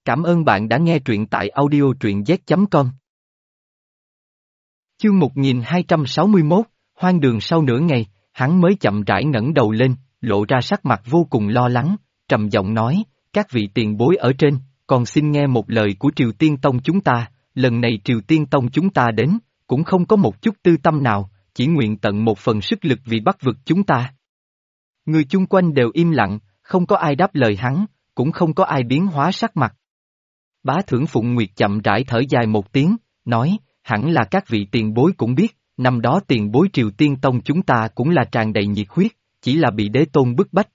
Cảm ơn bạn đã nghe truyện tại audio truyện z.com. Chương 1261, hoang đường. Sau nửa ngày, hắn mới chậm rãi ngẩng đầu lên, lộ ra sắc mặt vô cùng lo lắng, trầm giọng nói, các vị tiền bối ở trên, còn xin nghe một lời của Triều Tiên Tông chúng ta, lần này Triều Tiên Tông chúng ta đến, cũng không có một chút tư tâm nào, chỉ nguyện tận một phần sức lực vì Bắc vực chúng ta. Người chung quanh đều im lặng, không có ai đáp lời hắn, cũng không có ai biến hóa sắc mặt. Bá Thưởng Phụng Nguyệt chậm rãi thở dài một tiếng, nói, hẳn là các vị tiền bối cũng biết, năm đó tiền bối Triều Tiên Tông chúng ta cũng là tràn đầy nhiệt huyết, chỉ là bị đế tôn bức bách.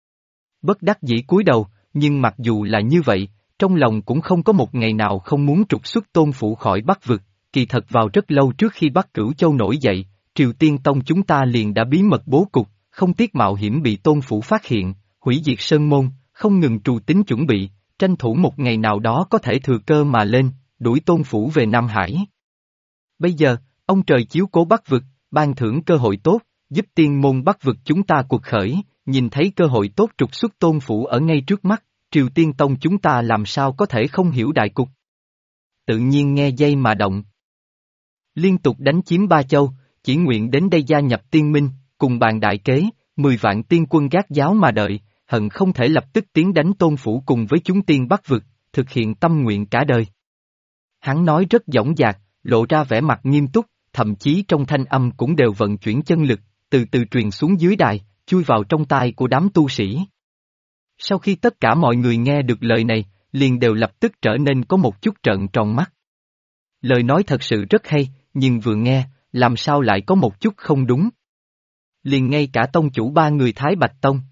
Bất đắc dĩ cúi đầu, nhưng mặc dù là như vậy, trong lòng cũng không có một ngày nào không muốn trục xuất Tôn Phủ khỏi Bắc vực, kỳ thật vào rất lâu trước khi Bắc Cửu Châu nổi dậy, Triều Tiên Tông chúng ta liền đã bí mật bố cục, không tiếc mạo hiểm bị Tôn Phủ phát hiện, hủy diệt sơn môn, không ngừng trù tính chuẩn bị, tranh thủ một ngày nào đó có thể thừa cơ mà lên, đuổi Tôn Phủ về Nam Hải. Bây giờ, ông trời chiếu cố Bắc vực, ban thưởng cơ hội tốt, giúp tiên môn Bắc vực chúng ta cuộc khởi, nhìn thấy cơ hội tốt trục xuất Tôn Phủ ở ngay trước mắt, Triều Tiên Tông chúng ta làm sao có thể không hiểu đại cục. Tự nhiên nghe dây mà động. Liên tục đánh chiếm Ba Châu, chỉ nguyện đến đây gia nhập tiên minh, cùng bàn đại kế, 10 vạn tiên quân gác giáo mà đợi, hận không thể lập tức tiến đánh Tôn Phủ cùng với chúng tiên Bắc vực, thực hiện tâm nguyện cả đời. Hắn nói rất dõng dạc, lộ ra vẻ mặt nghiêm túc, thậm chí trong thanh âm cũng đều vận chuyển chân lực, từ từ truyền xuống dưới đài, chui vào trong tai của đám tu sĩ. Sau khi tất cả mọi người nghe được lời này, liền đều lập tức trở nên có một chút trợn tròn mắt. Lời nói thật sự rất hay, nhưng vừa nghe, làm sao lại có một chút không đúng. Liền ngay cả tông chủ ba người Thái Bạch Tông.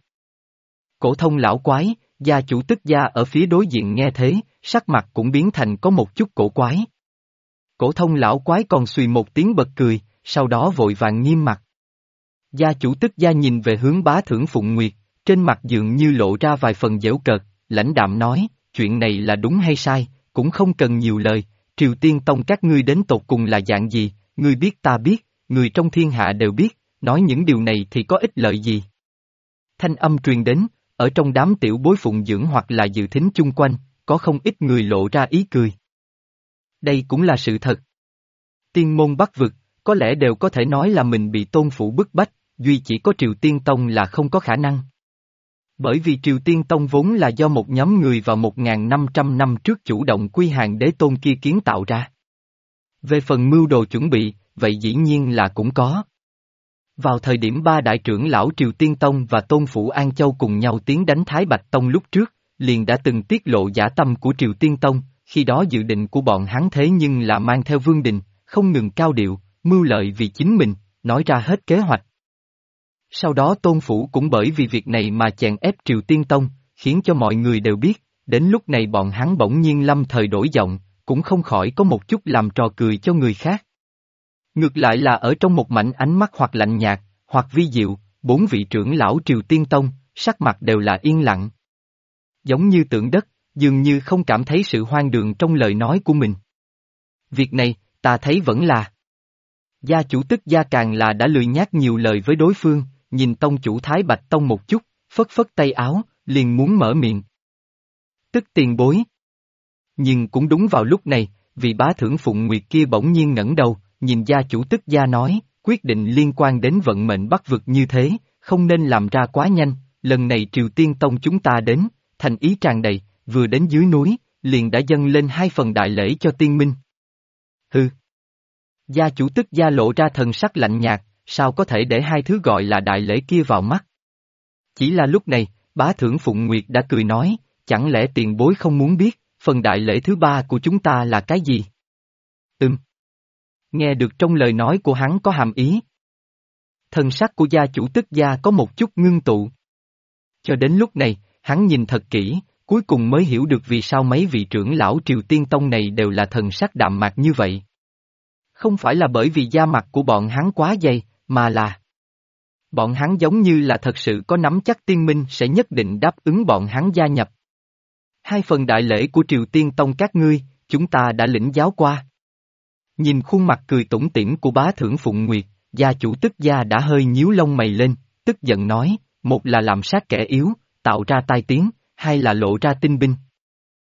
Cổ Thông lão quái, gia chủ Tức Gia ở phía đối diện nghe thế, sắc mặt cũng biến thành có một chút cổ quái. Cổ Thông lão quái còn xùy một tiếng bật cười, sau đó vội vàng nghiêm mặt. Gia chủ Tức Gia nhìn về hướng Bá Thưởng Phụng Nguyệt, trên mặt dường như lộ ra vài phần giễu cợt, lãnh đạm nói, chuyện này là đúng hay sai, cũng không cần nhiều lời, Triều Tiên Tông các ngươi đến tột cùng là dạng gì, ngươi biết ta biết, người trong thiên hạ đều biết, nói những điều này thì có ích lợi gì. Thanh âm truyền đến, ở trong đám tiểu bối phụng dưỡng hoặc là dự thính chung quanh, có không ít người lộ ra ý cười. Đây cũng là sự thật. Tiên môn Bắc vực, có lẽ đều có thể nói là mình bị Tôn Phủ bức bách, duy chỉ có Triều Tiên Tông là không có khả năng. Bởi vì Triều Tiên Tông vốn là do một nhóm người vào 1.500 năm trước chủ động quy hàng đế tôn kia kiến tạo ra. Về phần mưu đồ chuẩn bị, vậy dĩ nhiên là cũng có. Vào thời điểm ba đại trưởng lão Triều Tiên Tông và Tôn Phủ An Châu cùng nhau tiến đánh Thái Bạch Tông lúc trước, liền đã từng tiết lộ dã tâm của Triều Tiên Tông, khi đó dự định của bọn hắn thế nhưng là mang theo Vương Đình, không ngừng cao điệu, mưu lợi vì chính mình, nói ra hết kế hoạch. Sau đó Tôn Phủ cũng bởi vì việc này mà chèn ép Triều Tiên Tông, khiến cho mọi người đều biết, đến lúc này bọn hắn bỗng nhiên lâm thời đổi giọng, cũng không khỏi có một chút làm trò cười cho người khác. Ngược lại là ở trong một mảnh ánh mắt hoặc lạnh nhạt, hoặc vi diệu, 4 vị trưởng lão Triều Tiên Tông, sắc mặt đều là yên lặng. Giống như tượng đất, dường như không cảm thấy sự hoang đường trong lời nói của mình. Việc này, ta thấy vẫn là. Gia chủ Tức Gia càng là đã lười nhác nhiều lời với đối phương, nhìn tông chủ Thái Bạch Tông một chút, phất phất tay áo, liền muốn mở miệng. Tức tiền bối. Nhưng cũng đúng vào lúc này, vị Bá Thưởng Phụng Nguyệt kia bỗng nhiên ngẩng đầu, nhìn gia chủ Tức Gia nói, quyết định liên quan đến vận mệnh Bắc vực như thế, không nên làm ra quá nhanh, lần này Triều Tiên Tông chúng ta đến, thành ý tràn đầy, vừa đến dưới núi, liền đã dâng lên 2 phần đại lễ cho tiên minh. Hừ. Gia chủ Tức Gia lộ ra thần sắc lạnh nhạt, sao có thể để 2 thứ gọi là đại lễ kia vào mắt. Chỉ là lúc này, Bá Thưởng Phụng Nguyệt đã cười nói, chẳng lẽ tiền bối không muốn biết, phần đại lễ thứ 3 của chúng ta là cái gì? Nghe được trong lời nói của hắn có hàm ý. Thần sắc của gia chủ Tức Gia có một chút ngưng tụ. Cho đến lúc này, hắn nhìn thật kỹ, cuối cùng mới hiểu được vì sao mấy vị trưởng lão Triều Tiên Tông này đều là thần sắc đạm mạc như vậy. Không phải là bởi vì da mặt của bọn hắn quá dày, mà là bọn hắn giống như là thật sự có nắm chắc tiên minh sẽ nhất định đáp ứng bọn hắn gia nhập. 2 phần đại lễ của Triều Tiên Tông các ngươi, chúng ta đã lĩnh giáo qua. Nhìn khuôn mặt cười tủm tỉm của Bá Thưởng Phụng Nguyệt, gia chủ Tức Gia đã hơi nhíu lông mày lên, tức giận nói, một là làm sát kẻ yếu, tạo ra tai tiếng, hai là lộ ra tinh binh.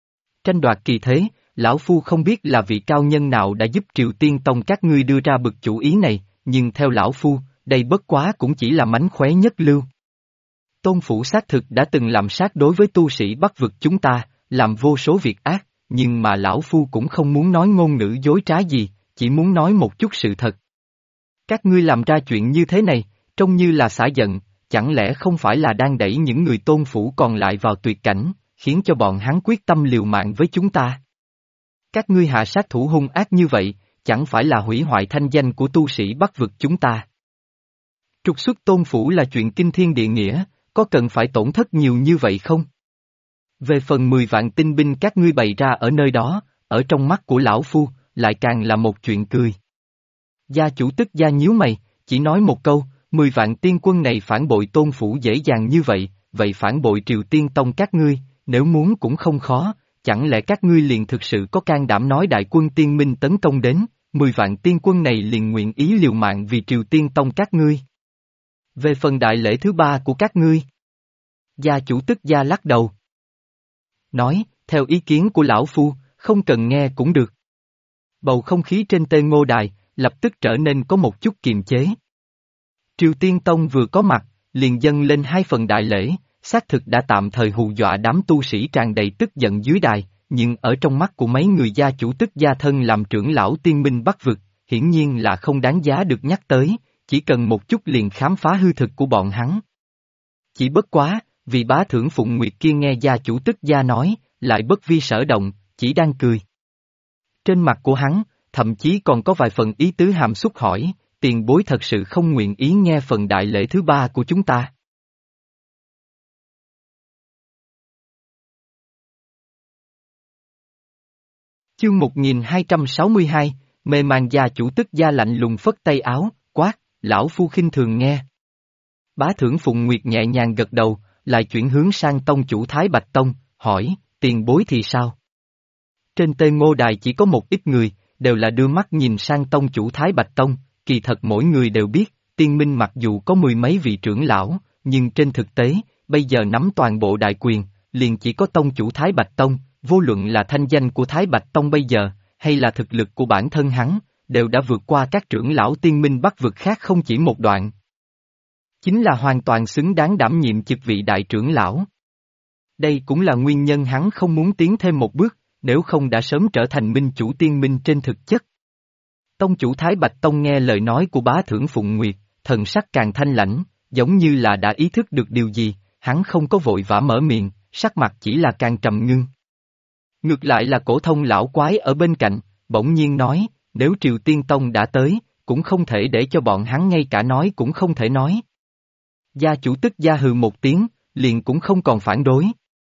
Tranh đoạt kỳ thế, lão phu không biết là vị cao nhân nào đã giúp Triều Tiên Tông các ngươi đưa ra bực chủ ý này, nhưng theo lão phu, đây bất quá cũng chỉ là mánh khóe nhất lưu. Tôn phủ xác thực đã từng làm sát đối với tu sĩ Bắc vực chúng ta, làm vô số việc ác, nhưng mà lão phu cũng không muốn nói ngôn ngữ dối trá gì, chỉ muốn nói một chút sự thật. Các ngươi làm ra chuyện như thế này, trông như là xả giận, chẳng lẽ không phải là đang đẩy những người tôn phủ còn lại vào tuyệt cảnh, khiến cho bọn hắn quyết tâm liều mạng với chúng ta? Các ngươi hạ sát thủ hung ác như vậy, chẳng phải là hủy hoại thanh danh của tu sĩ Bắc vực chúng ta? Trục xuất tôn phủ là chuyện kinh thiên địa nghĩa, có cần phải tổn thất nhiều như vậy không? Về phần 10 vạn tinh binh các ngươi bày ra ở nơi đó, ở trong mắt của lão phu, lại càng là một chuyện cười. Gia chủ tức gia nhíu mày, chỉ nói một câu, 10 vạn tiên quân này phản bội tôn phủ dễ dàng như vậy, vậy phản bội Triều Tiên Tông các ngươi, nếu muốn cũng không khó, chẳng lẽ các ngươi liền thực sự có can đảm nói đại quân tiên minh tấn công đến, 10 vạn tiên quân này liền nguyện ý liều mạng vì Triều Tiên Tông các ngươi. Về phần đại lễ thứ ba của các ngươi, gia chủ tức gia lắc đầu. Nói, theo ý kiến của lão phu, không cần nghe cũng được. Bầu không khí trên Tê Ngô Đài, lập tức trở nên có một chút kiềm chế. Triều Tiên Tông vừa có mặt, liền dâng lên 2 phần đại lễ, xác thực đã tạm thời hù dọa đám tu sĩ tràn đầy tức giận dưới đài, nhưng ở trong mắt của mấy người gia chủ tức gia thân làm trưởng lão tiên minh Bắc vực, hiển nhiên là không đáng giá được nhắc tới, chỉ cần một chút liền khám phá hư thực của bọn hắn. Chỉ bất quá, vì bá thưởng Phụng Nguyệt kia nghe gia chủ tức gia nói, lại bất vi sở động, chỉ đang cười. Trên mặt của hắn, thậm chí còn có vài phần ý tứ hàm xúc hỏi, tiền bối thật sự không nguyện ý nghe phần đại lễ thứ ba của chúng ta. Chương 1262, mê man gia chủ tức gia lạnh lùng phất tay áo, quát, lão phu khinh thường nghe. Bá thưởng Phụng Nguyệt nhẹ nhàng gật đầu, lại chuyển hướng sang tông chủ Thái Bạch Tông, hỏi, tiền bối thì sao? Trên Tê Ngô Đài chỉ có một ít người, đều là đưa mắt nhìn sang tông chủ Thái Bạch Tông, kỳ thật mỗi người đều biết, tiên minh mặc dù có 10 mấy vị trưởng lão, nhưng trên thực tế, bây giờ nắm toàn bộ đại quyền, liền chỉ có tông chủ Thái Bạch Tông, vô luận là thanh danh của Thái Bạch Tông bây giờ, hay là thực lực của bản thân hắn, đều đã vượt qua các trưởng lão tiên minh Bắc vực khác không chỉ một đoạn. Chính là hoàn toàn xứng đáng đảm nhiệm chức vị đại trưởng lão. Đây cũng là nguyên nhân hắn không muốn tiến thêm một bước, nếu không đã sớm trở thành minh chủ tiên minh trên thực chất. Tông chủ Thái Bạch Tông nghe lời nói của bá thưởng Phụng Nguyệt, thần sắc càng thanh lãnh, giống như là đã ý thức được điều gì, hắn không có vội vã mở miệng, sắc mặt chỉ là càng trầm ngưng. Ngược lại là Cổ Thông lão quái ở bên cạnh, bỗng nhiên nói, nếu Triều Tiên Tông đã tới, cũng không thể để cho bọn hắn ngay cả nói cũng không thể nói. Gia chủ tức gia hừ một tiếng, liền cũng không còn phản đối.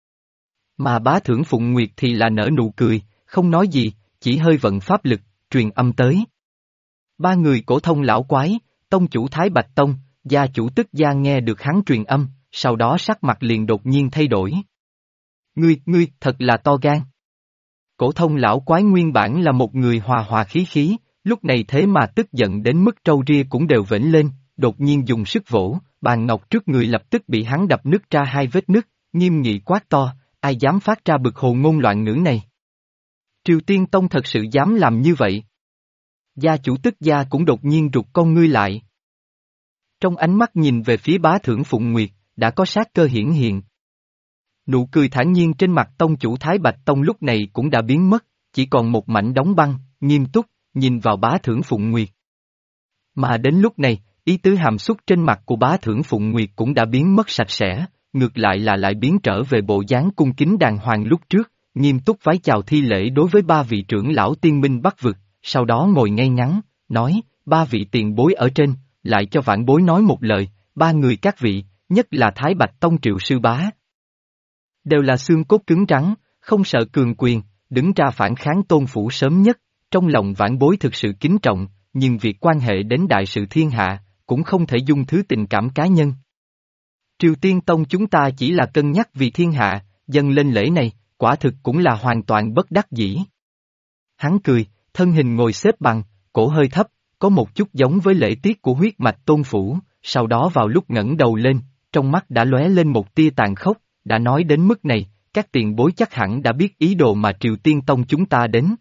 Mà bá thưởng Phụng Nguyệt thì là nở nụ cười, không nói gì, chỉ hơi vận pháp lực, truyền âm tới. 3 người Cổ Thông lão quái, tông chủ Thái Bạch Tông, gia chủ tức gia nghe được hắn truyền âm, sau đó sắc mặt liền đột nhiên thay đổi. Ngươi, thật là to gan. Cổ Thông lão quái nguyên bản là một người hòa hòa khí khí, lúc này thế mà tức giận đến mức trâu ria cũng đều vểnh lên, đột nhiên dùng sức vỗ, bàn ngọc trước người lập tức bị hắn đập nứt ra 2 vết nứt, nghiêm nghị quát to, ai dám phát ra bực hồ ngôn loạn ngữ này. Triều Tiên Tông thật sự dám làm như vậy. Gia chủ tức gia cũng đột nhiên rụt con ngươi lại. Trong ánh mắt nhìn về phía bá thưởng Phụng Nguyệt, đã có sát cơ hiển hiện. Nụ cười thản nhiên trên mặt tông chủ Thái Bạch Tông lúc này cũng đã biến mất, chỉ còn một mảnh đóng băng, nghiêm túc, nhìn vào bá thưởng Phụng Nguyệt. Mà đến lúc này, ý tứ hàm xúc trên mặt của bá thưởng Phụng Nguyệt cũng đã biến mất sạch sẽ, ngược lại là lại biến trở về bộ dáng cung kính đàng hoàng lúc trước, nghiêm túc vái chào thi lễ đối với 3 vị trưởng lão tiên minh Bắc vực, sau đó ngồi ngay ngắn, nói, 3 vị tiền bối ở trên, lại cho vãn bối nói một lời, 3 người các vị, nhất là Thái Bạch Tông Triệu sư bá. Đều là xương cốt cứng rắn, không sợ cường quyền, đứng ra phản kháng tôn phủ sớm nhất, trong lòng vãn bối thực sự kính trọng, nhưng việc quan hệ đến đại sự thiên hạ, cũng không thể dung thứ tình cảm cá nhân. Triều Tiên Tông chúng ta chỉ là cân nhắc vì thiên hạ, dâng lên lễ này, quả thực cũng là hoàn toàn bất đắc dĩ. Hắn cười, thân hình ngồi xếp bằng, cổ hơi thấp, có một chút giống với lễ tiết của huyết mạch tôn phủ, sau đó vào lúc ngẩng đầu lên, trong mắt đã lóe lên một tia tàn khốc, đã nói đến mức này, các tiền bối chắc hẳn đã biết ý đồ mà Triều Tiên Tông chúng ta đến.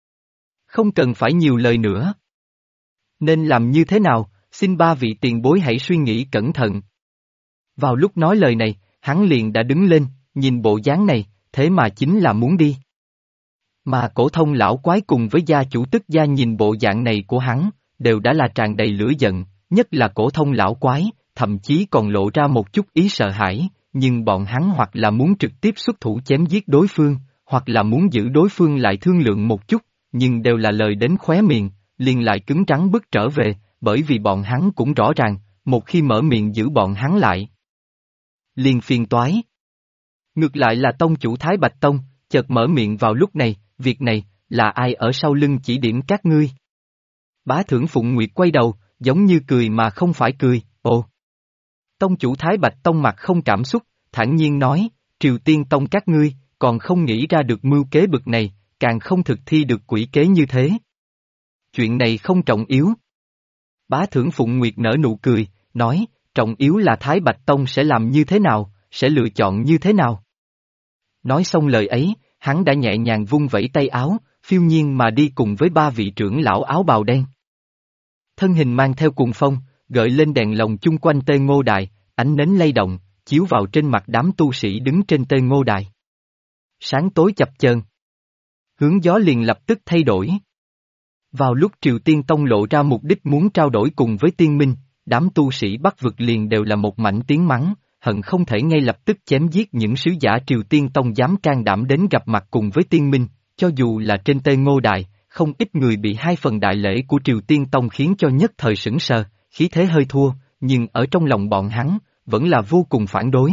Không cần phải nhiều lời nữa. Nên làm như thế nào, xin ba vị tiền bối hãy suy nghĩ cẩn thận. Vào lúc nói lời này, hắn liền đã đứng lên, nhìn bộ dáng này, thế mà chính là muốn đi. Mà Cổ Thông lão quái cùng với gia chủ Tức gia nhìn bộ dạng này của hắn, đều đã là tràn đầy lửa giận, nhất là Cổ Thông lão quái, thậm chí còn lộ ra một chút ý sợ hãi, nhưng bọn hắn hoặc là muốn trực tiếp xuất thủ chém giết đối phương, hoặc là muốn giữ đối phương lại thương lượng một chút, nhưng đều là lời đến khóe miệng, liền lại cứng rắn bước trở về, bởi vì bọn hắn cũng rõ ràng, một khi mở miệng giữ bọn hắn lại, liền phiền toái. Ngược lại là tông chủ Thái Bạch Tông, chợt mở miệng vào lúc này, việc này, là ai ở sau lưng chỉ điểm các ngươi? Bá Thưởng Phụng Nguyệt quay đầu, giống như cười mà không phải cười, ồ. Tông chủ Thái Bạch Tông mặt không cảm xúc, thản nhiên nói, Triều Tiên Tông các ngươi, còn không nghĩ ra được mưu kế bực này, càng không thực thi được quỷ kế như thế. Chuyện này không trọng yếu. Bá Thưởng Phụng Nguyệt nở nụ cười, nói, trọng yếu là Thái Bạch Tông sẽ làm như thế nào, sẽ lựa chọn như thế nào. Nói xong lời ấy, hắn đã nhẹ nhàng vung vẩy tay áo, phiêu nhiên mà đi cùng với ba vị trưởng lão áo bào đen. Thân hình mang theo cuồng phong, gợi lên đèn lồng chung quanh Tê Ngô Đài, ánh nến lay động, chiếu vào trên mặt đám tu sĩ đứng trên Tê Ngô Đài. Sáng tối chập chờn. Hướng gió liền lập tức thay đổi. Vào lúc Triều Tiên Tông lộ ra mục đích muốn trao đổi cùng với Tiên Minh, đám tu sĩ Bắc vực liền đều là một mảnh tiếng mắng, hận không thể ngay lập tức chém giết những sứ giả Triều Tiên Tông dám can đảm đến gặp mặt cùng với Tiên Minh, cho dù là trên Tê Ngô Đài, không ít người bị hai phần đại lễ của Triều Tiên Tông khiến cho nhất thời sững sờ, khí thế hơi thua, nhưng ở trong lòng bọn hắn, vẫn là vô cùng phản đối.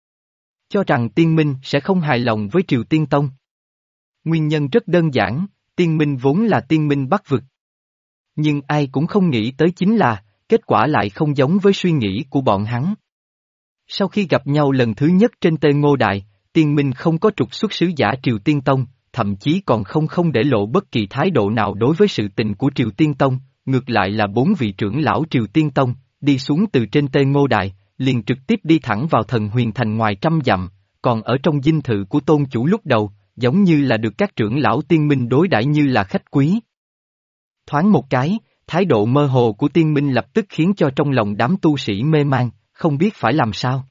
Cho rằng Tiên Minh sẽ không hài lòng với Triều Tiên Tông. Nguyên nhân rất đơn giản, Tiên Minh vốn là Tiên Minh Bắc vực. Nhưng ai cũng không nghĩ tới chính là, kết quả lại không giống với suy nghĩ của bọn hắn. Sau khi gặp nhau lần thứ nhất trên Tê Ngô Đài, Tiên Minh không có trục xuất sứ giả Triều Tiên Tông, thậm chí còn không để lộ bất kỳ thái độ nào đối với sự tình của Triều Tiên Tông, ngược lại là bốn vị trưởng lão Triều Tiên Tông, đi xuống từ trên Tê Ngô Đài, liền trực tiếp đi thẳng vào Thần Huyền Thành ngoài trăm dặm, còn ở trong dinh thự của tôn chủ lúc đầu, giống như là được các trưởng lão Tiên Minh đối đãi như là khách quý. Thoáng một cái, thái độ mơ hồ của Tiên Minh lập tức khiến cho trong lòng đám tu sĩ mê man, không biết phải làm sao.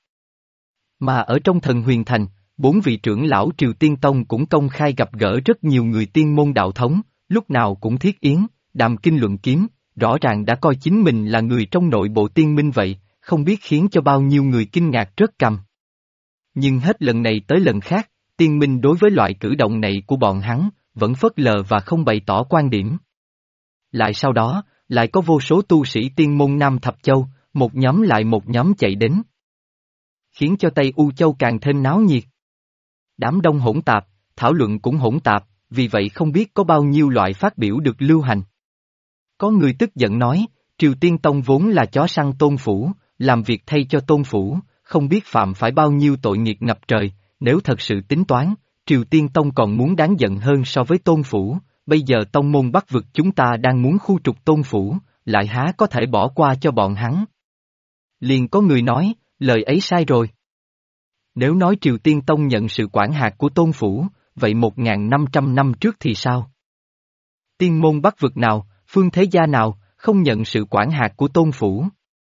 Mà ở trong Thần Huyền Thành, bốn vị trưởng lão Triều Tiên Tông cũng công khai gặp gỡ rất nhiều người tiên môn đạo thống, lúc nào cũng thiết yến, đàm kinh luận kiếm, rõ ràng đã coi chính mình là người trong nội bộ Tiên Minh vậy, không biết khiến cho bao nhiêu người kinh ngạc rớt cằm. Nhưng hết lần này tới lần khác, Tiên Minh đối với loại cử động này của bọn hắn, vẫn phớt lờ và không bày tỏ quan điểm. Lại sau đó, lại có vô số tu sĩ tiên môn Nam Thập Châu, một nhóm lại một nhóm chạy đến. Khiến cho Tây U Châu càng thêm náo nhiệt. Đám đông hỗn tạp, thảo luận cũng hỗn tạp, vì vậy không biết có bao nhiêu loại phát biểu được lưu hành. Có người tức giận nói, Triều Tiên Tông vốn là chó săn Tôn Phủ, làm việc thay cho Tôn Phủ, không biết phạm phải bao nhiêu tội nghiệt ngập trời, nếu thật sự tính toán, Triều Tiên Tông còn muốn đáng giận hơn so với Tôn Phủ, bây giờ tông môn Bắc vực chúng ta đang muốn khu trục Tôn Phủ, lại há có thể bỏ qua cho bọn hắn. Liền có người nói, lời ấy sai rồi. Nếu nói Triều Tiên Tông nhận sự quản hạt của Tôn Phủ, vậy 1.500 năm trước thì sao? Tiên môn Bắc vực nào, phương thế gia nào, không nhận sự quản hạt của Tôn Phủ?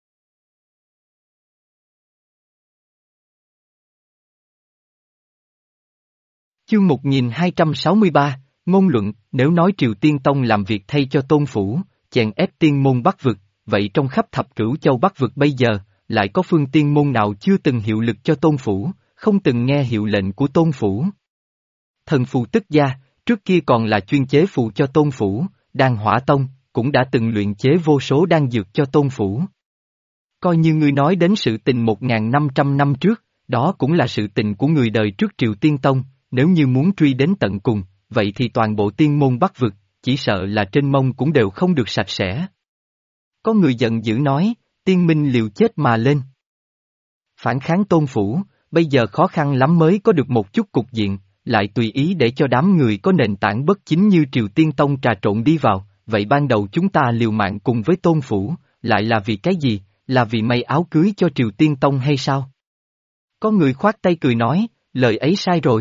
Chương 1263, ngôn luận, nếu nói Triều Tiên Tông làm việc thay cho Tôn Phủ, chèn ép tiên môn Bắc vực, vậy trong khắp thập cửu châu Bắc vực bây giờ, lại có phương tiên môn nào chưa từng hiệu lực cho Tôn Phủ, không từng nghe hiệu lệnh của Tôn Phủ? Thần phù Tức gia, trước kia còn là chuyên chế phù cho Tôn Phủ, Đan Hỏa Tông, cũng đã từng luyện chế vô số đan dược cho Tôn Phủ. Coi như ngươi nói đến sự tình 1.500 năm trước, đó cũng là sự tình của người đời trước Triều Tiên Tông, nếu như muốn truy đến tận cùng, vậy thì toàn bộ tiên môn Bắc vực, chỉ sợ là trên mông cũng đều không được sạch sẽ. Có người giận dữ nói, Tiên Minh liều chết mà lên. Phản kháng Tôn Phủ, bây giờ khó khăn lắm mới có được một chút cục diện, lại tùy ý để cho đám người có nền tảng bất chính như Triều Tiên Tông trà trộn đi vào, vậy ban đầu chúng ta liều mạng cùng với Tôn Phủ, lại là vì cái gì, là vì may áo cưới cho Triều Tiên Tông hay sao? Có người khoát tay cười nói, lời ấy sai rồi.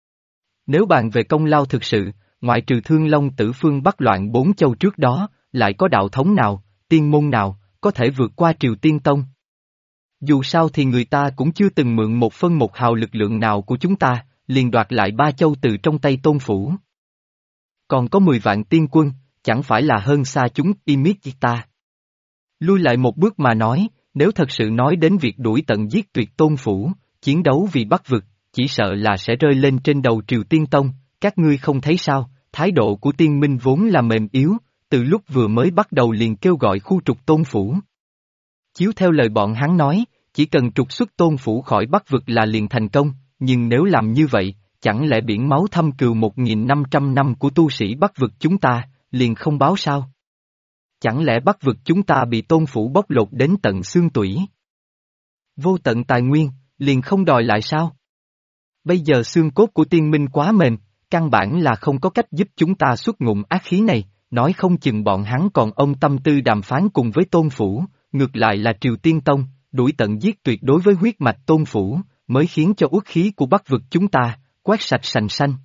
Nếu bàn về công lao thực sự, ngoại trừ Thương Long Tử Phương bắt loạn 4 châu trước đó, lại có đạo thống nào, tiên môn nào, có thể vượt qua Triều Tiên Tông? Dù sao thì người ta cũng chưa từng mượn 1/1 lực lượng nào của chúng ta, liền đoạt lại 3 châu từ trong tay Tôn Phủ. Còn có 10 vạn tiên quân, chẳng phải là hơn xa chúng ta. Lui lại một bước mà nói, nếu thật sự nói đến việc đuổi tận giết tuyệt Tôn Phủ, chiến đấu vì Bắc vực, chỉ sợ là sẽ rơi lên trên đầu Triều Tiên Tông, các ngươi không thấy sao, thái độ của tiên minh vốn là mềm yếu, từ lúc vừa mới bắt đầu liền kêu gọi khu trục Tôn Phủ. Chiếu theo lời bọn hắn nói, chỉ cần trục xuất Tôn Phủ khỏi Bắc vực là liền thành công, nhưng nếu làm như vậy, chẳng lẽ biển máu thâm cừu 1.500 năm của tu sĩ Bắc vực chúng ta, liền không báo sao? Chẳng lẽ Bắc vực chúng ta bị Tôn Phủ bóc lột đến tận xương tủy? Vô tận tài nguyên, liền không đòi lại sao? Bây giờ xương cốt của tiên minh quá mềm, căn bản là không có cách giúp chúng ta xuất ngụm ác khí này, nói không chừng bọn hắn còn ông tâm tư đàm phán cùng với Tôn Phủ, ngược lại là Triều Tiên Tông, đuổi tận giết tuyệt đối với huyết mạch Tôn Phủ, mới khiến cho uất khí của Bắc vực chúng ta, quét sạch sành xanh.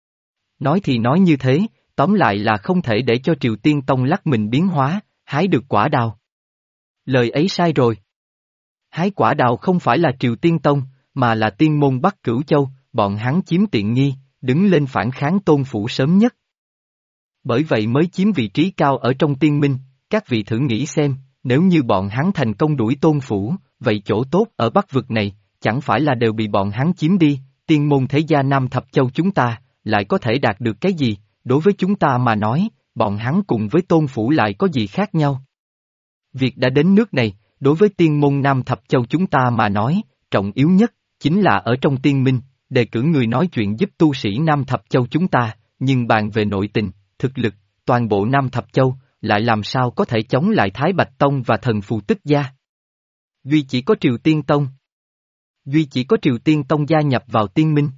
Nói thì nói như thế, tóm lại là không thể để cho Triều Tiên Tông lắc mình biến hóa, hái được quả đào. Lời ấy sai rồi. Hái quả đào không phải là Triều Tiên Tông, mà là tiên môn Bắc Cửu Châu, bọn hắn chiếm tiện nghi, đứng lên phản kháng Tôn Phủ sớm nhất. Bởi vậy mới chiếm vị trí cao ở trong tiên minh, các vị thử nghĩ xem, nếu như bọn hắn thành công đuổi Tôn Phủ, vậy chỗ tốt ở Bắc vực này, chẳng phải là đều bị bọn hắn chiếm đi, tiên môn thế gia Nam Thập Châu chúng ta, lại có thể đạt được cái gì, đối với chúng ta mà nói, bọn hắn cùng với Tôn Phủ lại có gì khác nhau. Việc đã đến nước này, đối với tiên môn Nam Thập Châu chúng ta mà nói, trọng yếu nhất, chính là ở trong tiên minh, đề cử người nói chuyện giúp tu sĩ Nam Thập Châu chúng ta, nhưng bàn về nội tình, thực lực, toàn bộ Nam Thập Châu, lại làm sao có thể chống lại Thái Bạch Tông và thần phù Tức gia. Duy chỉ có Triều Tiên Tông. Duy chỉ có Triều Tiên Tông gia nhập vào tiên minh.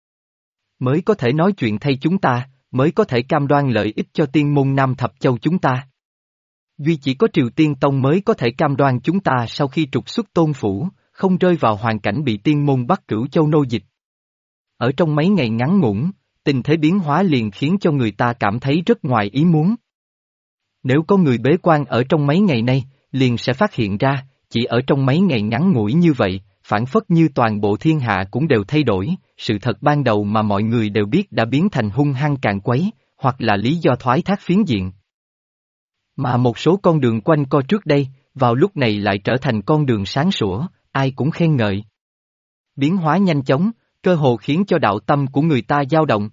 Mới có thể nói chuyện thay chúng ta, mới có thể cam đoan lợi ích cho tiên môn Nam Thập Châu chúng ta. Duy chỉ có Triều Tiên Tông mới có thể cam đoan chúng ta sau khi trục xuất Tôn Phủ, không rơi vào hoàn cảnh bị tiên môn Bắc Cửu Châu nô dịch. Ở trong mấy ngày ngắn ngủn, tình thế biến hóa liền khiến cho người ta cảm thấy rất ngoài ý muốn. Nếu có người bế quan ở trong mấy ngày nay, liền sẽ phát hiện ra, chỉ ở trong mấy ngày ngắn ngủi như vậy, phản phất như toàn bộ thiên hạ cũng đều thay đổi, sự thật ban đầu mà mọi người đều biết đã biến thành hung hăng càn quấy, hoặc là lý do thoái thác phiến diện. Mà một số con đường quanh co trước đây, vào lúc này lại trở thành con đường sáng sủa, ai cũng khen ngợi. Biến hóa nhanh chóng, cơ hồ khiến cho đạo tâm của người ta dao động.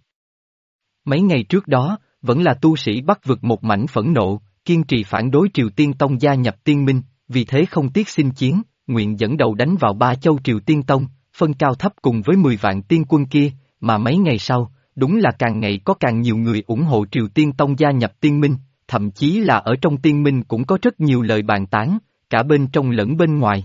Mấy ngày trước đó, vẫn là tu sĩ Bắc vực một mảnh phẫn nộ, kiên trì phản đối Triều Tiên Tông gia nhập tiên minh, vì thế không tiếc xin chiến, nguyện dẫn đầu đánh vào 3 châu Triều Tiên Tông, phân cao thấp cùng với 10 vạn tiên quân kia, mà mấy ngày sau, đúng là càng ngày có càng nhiều người ủng hộ Triều Tiên Tông gia nhập tiên minh, thậm chí là ở trong tiên minh cũng có rất nhiều lời bàn tán, cả bên trong lẫn bên ngoài.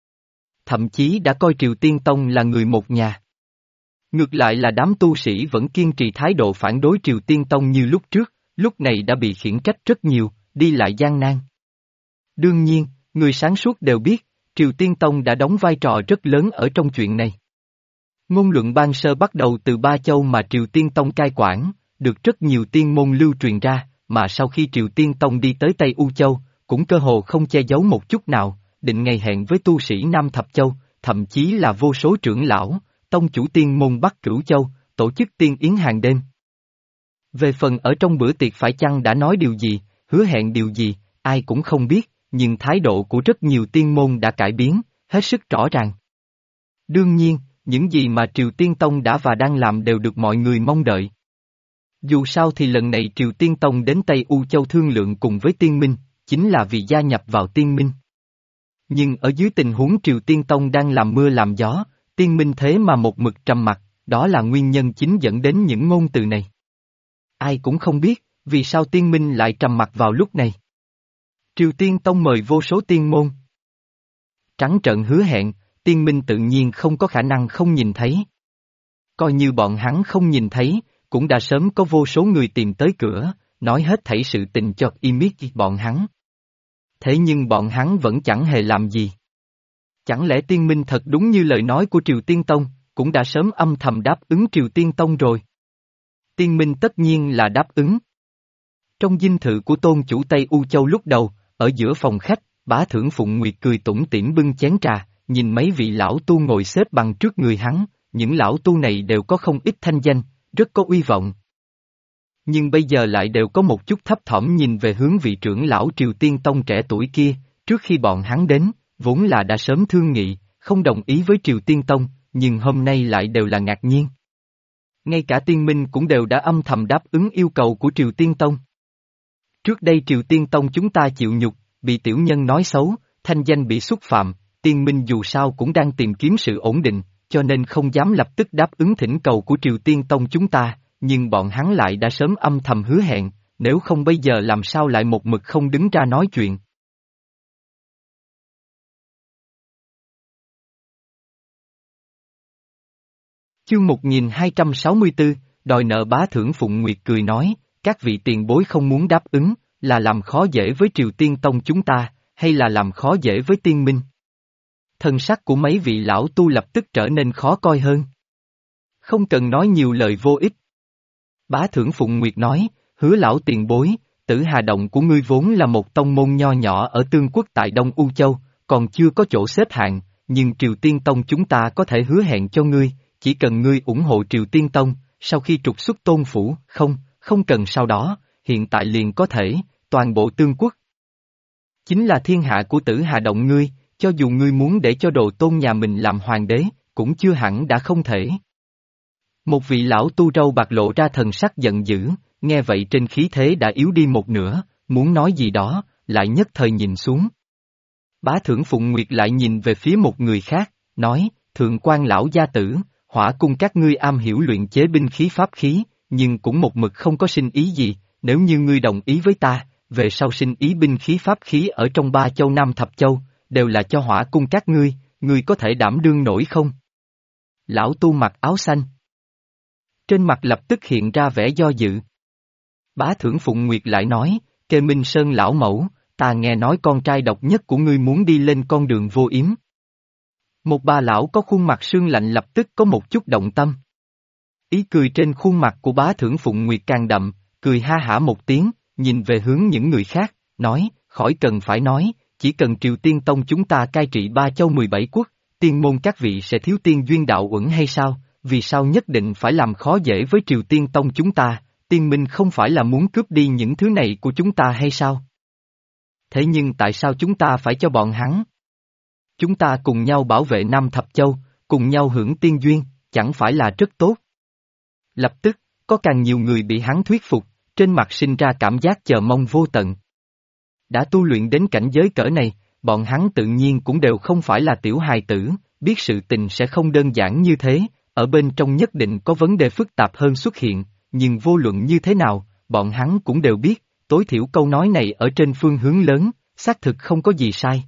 Thậm chí đã coi Triều Tiên Tông là người một nhà. Ngược lại là đám tu sĩ vẫn kiên trì thái độ phản đối Triều Tiên Tông như lúc trước, lúc này đã bị khiển trách rất nhiều, đi lại gian nan. Đương nhiên, người sáng suốt đều biết, Triều Tiên Tông đã đóng vai trò rất lớn ở trong chuyện này. Ngôn luận ban sơ bắt đầu từ 3 châu mà Triều Tiên Tông cai quản, được rất nhiều tiên môn lưu truyền ra, mà sau khi Triều Tiên Tông đi tới Tây U Châu, cũng cơ hồ không che giấu một chút nào, định ngày hẹn với tu sĩ Nam Thập Châu, thậm chí là vô số trưởng lão, tông chủ tiên môn Bắc Cửu Châu, tổ chức tiên yến hàng đêm. Về phần ở trong bữa tiệc phải chăng đã nói điều gì, hứa hẹn điều gì, ai cũng không biết, nhưng thái độ của rất nhiều tiên môn đã cải biến, hết sức rõ ràng. Đương nhiên, những gì mà Triều Tiên Tông đã và đang làm đều được mọi người mong đợi. Dù sao thì lần này Triều Tiên Tông đến Tây U Châu thương lượng cùng với Tiên Minh, chính là vì gia nhập vào Tiên Minh. Nhưng ở dưới tình huống Triều Tiên Tông đang làm mưa làm gió, Tiên Minh thế mà một mực trầm mặc, đó là nguyên nhân chính dẫn đến những ngôn từ này. Ai cũng không biết, vì sao Tiên Minh lại trầm mặc vào lúc này. Triều Tiên Tông mời vô số tiên môn. Trắng trợn hứa hẹn, Tiên Minh tự nhiên không có khả năng không nhìn thấy. Coi như bọn hắn không nhìn thấy, cũng đã sớm có vô số người tìm tới cửa, nói hết thảy sự tình cho imit bọn hắn. Thế nhưng bọn hắn vẫn chẳng hề làm gì. Chẳng lẽ Tiên Minh thật đúng như lời nói của Triều Tiên Tông, cũng đã sớm âm thầm đáp ứng Triều Tiên Tông rồi. Tiên Minh tất nhiên là đáp ứng. Trong dinh thự của tôn chủ Tây U Châu lúc đầu, ở giữa phòng khách, bá thưởng Phụng Nguyệt cười tủm tỉm bưng chén trà, nhìn mấy vị lão tu ngồi xếp bằng trước người hắn, những lão tu này đều có không ít thanh danh, rất có uy vọng. Nhưng bây giờ lại đều có một chút thấp thỏm nhìn về hướng vị trưởng lão Triều Tiên Tông trẻ tuổi kia, trước khi bọn hắn đến, vốn là đã sớm thương nghị, không đồng ý với Triều Tiên Tông, nhưng hôm nay lại đều là ngạc nhiên. Ngay cả Tiên Minh cũng đều đã âm thầm đáp ứng yêu cầu của Triều Tiên Tông. Trước đây Triều Tiên Tông chúng ta chịu nhục, bị tiểu nhân nói xấu, thanh danh bị xúc phạm, Tiên Minh dù sao cũng đang tìm kiếm sự ổn định, cho nên không dám lập tức đáp ứng thỉnh cầu của Triều Tiên Tông chúng ta, nhưng bọn hắn lại đã sớm âm thầm hứa hẹn, nếu không bây giờ làm sao lại một mực không đứng ra nói chuyện. Chương 1264, đòi nợ bá thưởng Phụng Nguyệt cười nói, các vị tiền bối không muốn đáp ứng, là làm khó dễ với Triều Tiên Tông chúng ta, hay là làm khó dễ với Tiên Minh? Thân sắc của mấy vị lão tu lập tức trở nên khó coi hơn. Không cần nói nhiều lời vô ích. Bá thưởng Phụng Nguyệt nói, hứa lão tiền bối, Tử Hà Động của ngươi vốn là một tông môn nho nhỏ ở Tương Quốc tại Đông U Châu, còn chưa có chỗ xếp hạng, nhưng Triều Tiên Tông chúng ta có thể hứa hẹn cho ngươi, chỉ cần ngươi ủng hộ Triều Tiên Tông, sau khi trục xuất Tôn Phủ, không cần sau đó, hiện tại liền có thể, toàn bộ Tương Quốc. Chính là thiên hạ của Tử Hà Động ngươi, cho dù ngươi muốn để cho đồ tôn nhà mình làm hoàng đế, cũng chưa hẳn đã không thể. Một vị lão tu râu bạc lộ ra thần sắc giận dữ, nghe vậy trên khí thế đã yếu đi một nửa, muốn nói gì đó, lại nhất thời nhìn xuống. Bá thưởng Phụng Nguyệt lại nhìn về phía một người khác, nói, thượng quan lão gia tử, hỏa cung các ngươi am hiểu luyện chế binh khí pháp khí, nhưng cũng một mực không có sinh ý gì, nếu như ngươi đồng ý với ta, về sau sinh ý binh khí pháp khí ở trong 3 châu Nam Thập Châu, đều là cho hỏa cung các ngươi có thể đảm đương nổi không? Lão tu mặc áo xanh. Trên mặt lập tức hiện ra vẻ do dự. Bá thưởng Phụng Nguyệt lại nói, Kê Minh Sơn lão mẫu, ta nghe nói con trai độc nhất của ngươi muốn đi lên con đường vô yếm. Một bà lão có khuôn mặt sương lạnh lập tức có một chút động tâm. Ý cười trên khuôn mặt của bá thưởng Phụng Nguyệt càng đậm, cười ha hả một tiếng, nhìn về hướng những người khác, nói, khỏi cần phải nói, chỉ cần Triều Tiên Tông chúng ta cai trị 3 châu 17 quốc, tiên môn các vị sẽ thiếu tiên duyên đạo uẩn hay sao, vì sao nhất định phải làm khó dễ với Triều Tiên Tông chúng ta, Tiên Minh không phải là muốn cướp đi những thứ này của chúng ta hay sao? Thế nhưng tại sao chúng ta phải cho bọn hắn? Chúng ta cùng nhau bảo vệ Nam Thập Châu, cùng nhau hưởng tiên duyên, chẳng phải là rất tốt? Lập tức, có càng nhiều người bị hắn thuyết phục, trên mặt sinh ra cảm giác chờ mong vô tận. Đã tu luyện đến cảnh giới cỡ này, bọn hắn tự nhiên cũng đều không phải là tiểu hài tử, biết sự tình sẽ không đơn giản như thế, ở bên trong nhất định có vấn đề phức tạp hơn xuất hiện, nhưng vô luận như thế nào, bọn hắn cũng đều biết, tối thiểu câu nói này ở trên phương hướng lớn, xác thực không có gì sai.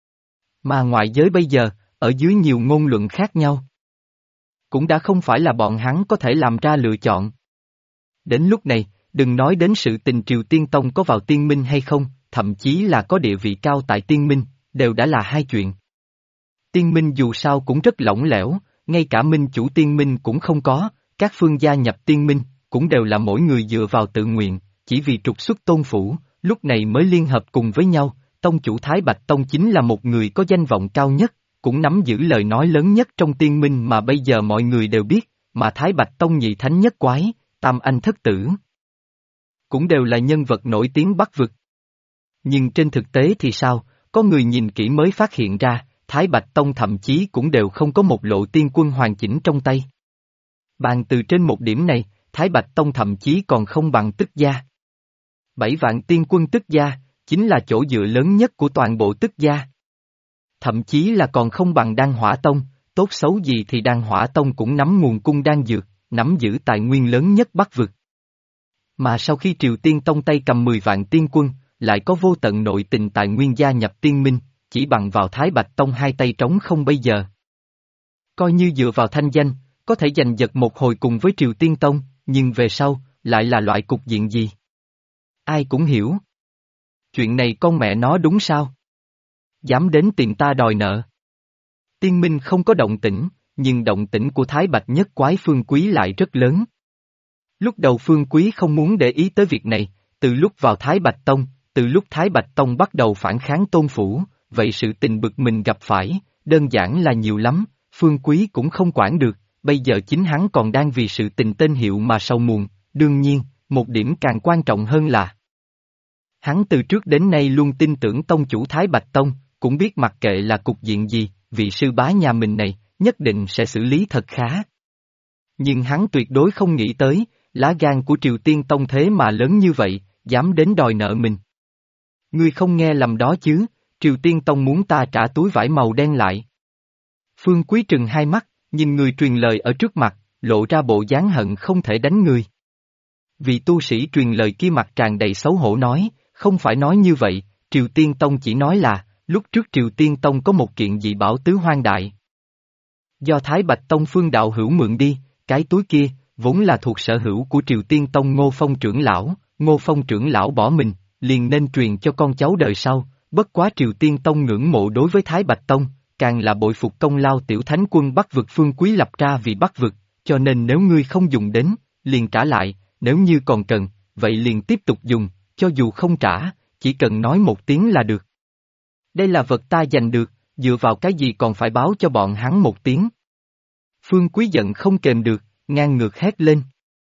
Mà ngoại giới bây giờ, ở dưới nhiều ngôn luận khác nhau, cũng đã không phải là bọn hắn có thể làm ra lựa chọn. Đến lúc này, đừng nói đến sự tình Triều Tiên Tông có vào tiên minh hay không, thậm chí là có địa vị cao tại tiên minh, đều đã là hai chuyện. Tiên minh dù sao cũng rất lỏng lẻo, ngay cả minh chủ tiên minh cũng không có, các phương gia nhập tiên minh, cũng đều là mỗi người dựa vào tự nguyện, chỉ vì trục xuất Tôn Phủ, lúc này mới liên hợp cùng với nhau, tông chủ Thái Bạch Tông chính là một người có danh vọng cao nhất, cũng nắm giữ lời nói lớn nhất trong tiên minh mà bây giờ mọi người đều biết, mà Thái Bạch Tông nhị thánh nhất quái, Tam Anh thất tử, cũng đều là nhân vật nổi tiếng Bắc vực. Nhưng trên thực tế thì sao, có người nhìn kỹ mới phát hiện ra, Thái Bạch Tông thậm chí cũng đều không có một lộ tiên quân hoàn chỉnh trong tay. Bàn từ trên một điểm này, Thái Bạch Tông thậm chí còn không bằng Tức Gia. 7 vạn tiên quân Tức Gia, chính là chỗ dựa lớn nhất của toàn bộ Tức Gia. Thậm chí là còn không bằng Đan Hỏa Tông, tốt xấu gì thì Đan Hỏa Tông cũng nắm nguồn cung đan dược, nắm giữ tài nguyên lớn nhất Bắc vực. Mà sau khi Triều Tiên Tông tay cầm 10 vạn tiên quân, lại có vô tận nội tình tài nguyên gia nhập tiên minh, chỉ bằng vào Thái Bạch Tông hai tay trống không bây giờ. Coi như dựa vào thanh danh, có thể giành giật một hồi cùng với Triều Tiên Tông, nhưng về sau, lại là loại cục diện gì? Ai cũng hiểu. Chuyện này con mẹ nó đúng sao? Dám đến tìm ta đòi nợ. Tiên minh không có động tĩnh, nhưng động tĩnh của Thái Bạch nhất quái Phương Quý lại rất lớn. Lúc đầu Phương Quý không muốn để ý tới việc này, từ lúc vào Thái Bạch Tông, từ lúc Thái Bạch Tông bắt đầu phản kháng Tôn Phủ, vậy sự tình bực mình gặp phải, đơn giản là nhiều lắm, Phương Quý cũng không quản được, bây giờ chính hắn còn đang vì sự tình tên hiệu mà sầu muộn, đương nhiên, một điểm càng quan trọng hơn là hắn từ trước đến nay luôn tin tưởng tông chủ Thái Bạch Tông, cũng biết mặc kệ là cục diện gì, vị sư bá nhà mình này, nhất định sẽ xử lý thật khá. Nhưng hắn tuyệt đối không nghĩ tới, lá gan của Triều Tiên Tông thế mà lớn như vậy, dám đến đòi nợ mình. Ngươi không nghe lầm đó chứ, Triều Tiên Tông muốn ta trả túi vải màu đen lại. Phương Quý trừng hai mắt, nhìn người truyền lời ở trước mặt, lộ ra bộ dáng hận không thể đánh người. Vị tu sĩ truyền lời kia mặt tràn đầy xấu hổ nói, không phải nói như vậy, Triều Tiên Tông chỉ nói là, lúc trước Triều Tiên Tông có một kiện dị bảo tứ hoang đại. Do Thái Bạch Tông Phương đạo hữu mượn đi, cái túi kia, vốn là thuộc sở hữu của Triều Tiên Tông Ngô Phong trưởng lão, Ngô Phong trưởng lão bỏ mình, liền nên truyền cho con cháu đời sau, bất quá Triều Tiên Tông ngưỡng mộ đối với Thái Bạch Tông, càng là bội phục công lao tiểu thánh quân Bắc vực Phương Quý lập ra vì Bắc vực, cho nên nếu ngươi không dùng đến, liền trả lại, nếu như còn cần, vậy liền tiếp tục dùng, cho dù không trả, chỉ cần nói một tiếng là được. Đây là vật ta giành được, dựa vào cái gì còn phải báo cho bọn hắn một tiếng. Phương Quý giận không kềm được, ngang ngược hét lên.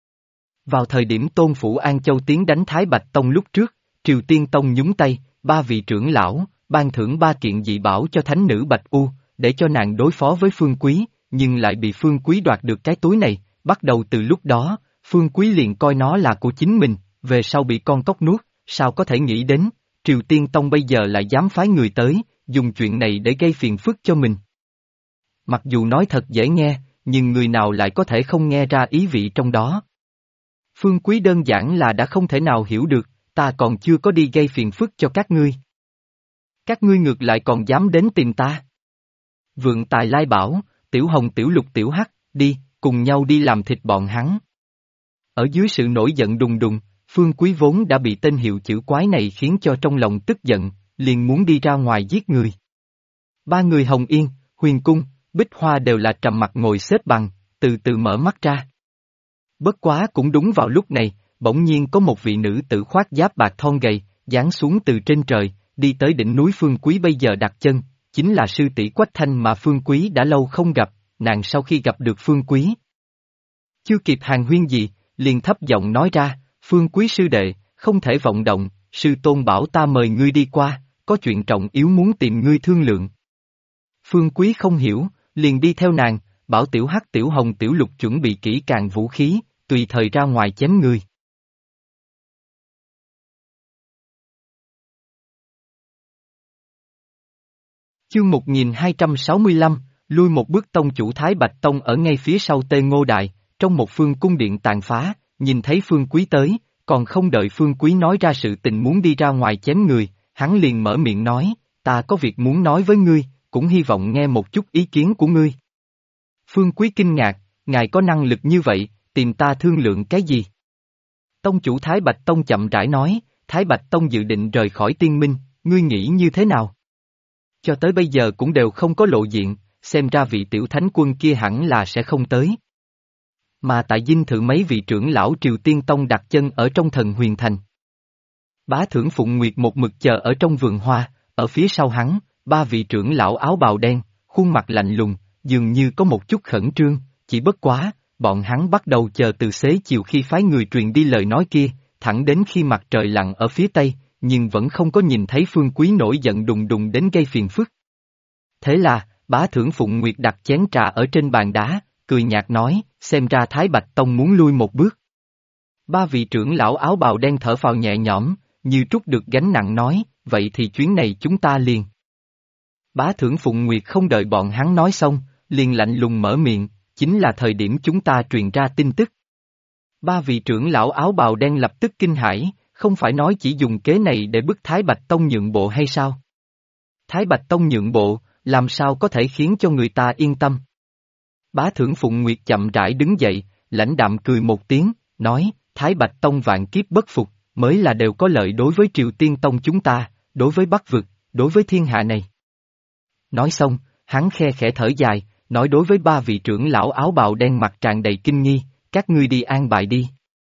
Vào thời điểm Tôn Phủ An Châu tiến đánh Thái Bạch Tông lúc trước, Triều Tiên Tông nhúng tay, ba vị trưởng lão, ban thưởng ba kiện dị bảo cho thánh nữ Bạch U, để cho nàng đối phó với Phương Quý, nhưng lại bị Phương Quý đoạt được cái túi này, bắt đầu từ lúc đó, Phương Quý liền coi nó là của chính mình, về sau bị con cóc nuốt, sao có thể nghĩ đến, Triều Tiên Tông bây giờ lại dám phái người tới, dùng chuyện này để gây phiền phức cho mình. Mặc dù nói thật dễ nghe, nhưng người nào lại có thể không nghe ra ý vị trong đó. Phương Quý đơn giản là đã không thể nào hiểu được, ta còn chưa có đi gây phiền phức cho các ngươi. Các ngươi ngược lại còn dám đến tìm ta. Vượng Tài lai bảo, Tiểu Hồng Tiểu Lục Tiểu Hắc, đi, cùng nhau đi làm thịt bọn hắn. Ở dưới sự nổi giận đùng đùng, Phương Quý vốn đã bị tên hiệu chữ quái này khiến cho trong lòng tức giận, liền muốn đi ra ngoài giết người. Ba người Hồng Yên, Huyền Cung, Bích Hoa đều là trầm mặt ngồi xếp bằng, từ từ mở mắt ra. Bất quá cũng đúng vào lúc này, bỗng nhiên có một vị nữ tử khoác giáp bạc thon gầy, giáng xuống từ trên trời, đi tới đỉnh núi Phương Quý bây giờ đặt chân, chính là sư tỷ Quách Thanh mà Phương Quý đã lâu không gặp, nàng sau khi gặp được Phương Quý. Chưa kịp hàn huyên gì, liền thấp giọng nói ra, Phương Quý sư đệ, không thể vọng động, sư tôn bảo ta mời ngươi đi qua, có chuyện trọng yếu muốn tìm ngươi thương lượng. Phương Quý không hiểu, liền đi theo nàng, bảo Tiểu Hắc Tiểu Hồng Tiểu Lục chuẩn bị kỹ càng vũ khí, tùy thời ra ngoài chém người. Chương 1265, lui một bước tông chủ Thái Bạch Tông ở ngay phía sau Tê Ngô Đại, trong một phương cung điện tàn phá, nhìn thấy Phương Quý tới, còn không đợi Phương Quý nói ra sự tình muốn đi ra ngoài chém người, hắn liền mở miệng nói, ta có việc muốn nói với ngươi, cũng hy vọng nghe một chút ý kiến của ngươi. Phương Quý kinh ngạc, ngài có năng lực như vậy, tìm ta thương lượng cái gì? Tông chủ Thái Bạch Tông chậm rãi nói, Thái Bạch Tông dự định rời khỏi Tiên Minh, ngươi nghĩ như thế nào? Cho tới bây giờ cũng đều không có lộ diện, xem ra vị tiểu thánh quân kia hẳn là sẽ không tới. Mà tại dinh thự mấy vị trưởng lão Triều Tiên Tông đặt chân ở trong Thần Huyền Thành. Bá Thưởng Phụng Nguyệt một mực chờ ở trong vườn hoa, ở phía sau hắn, ba vị trưởng lão áo bào đen, khuôn mặt lạnh lùng, dường như có một chút khẩn trương, chỉ bất quá, bọn hắn bắt đầu chờ từ xế chiều khi phái người truyền đi lời nói kia, thẳng đến khi mặt trời lặn ở phía tây, nhưng vẫn không có nhìn thấy Phương Quý nổi giận đùng đùng đến gây phiền phức. Thế là, Bá Thưởng Phụng Nguyệt đặt chén trà ở trên bàn đá, cười nhạt nói, xem ra Thái Bạch Tông muốn lui một bước. Ba vị trưởng lão áo bào đen thở phào nhẹ nhõm, như trút được gánh nặng nói, vậy thì chuyến này chúng ta liền. Bá Thưởng Phụng Nguyệt không đợi bọn hắn nói xong, liền lạnh lùng mở miệng, chính là thời điểm chúng ta truyền ra tin tức. Ba vị trưởng lão áo bào đen lập tức kinh hãi, không phải nói chỉ dùng kế này để bức Thái Bạch Tông nhượng bộ hay sao? Thái Bạch Tông nhượng bộ, làm sao có thể khiến cho người ta yên tâm? Bá Thưởng Phụng Nguyệt chậm rãi đứng dậy, lãnh đạm cười một tiếng, nói, Thái Bạch Tông vạn kiếp bất phục, mới là đều có lợi đối với Triều Tiên Tông chúng ta, đối với Bắc vực, đối với thiên hạ này. Nói xong, hắn khe khẽ thở dài, nói đối với ba vị trưởng lão áo bào đen mặt tràn đầy kinh nghi, các ngươi đi an bài đi.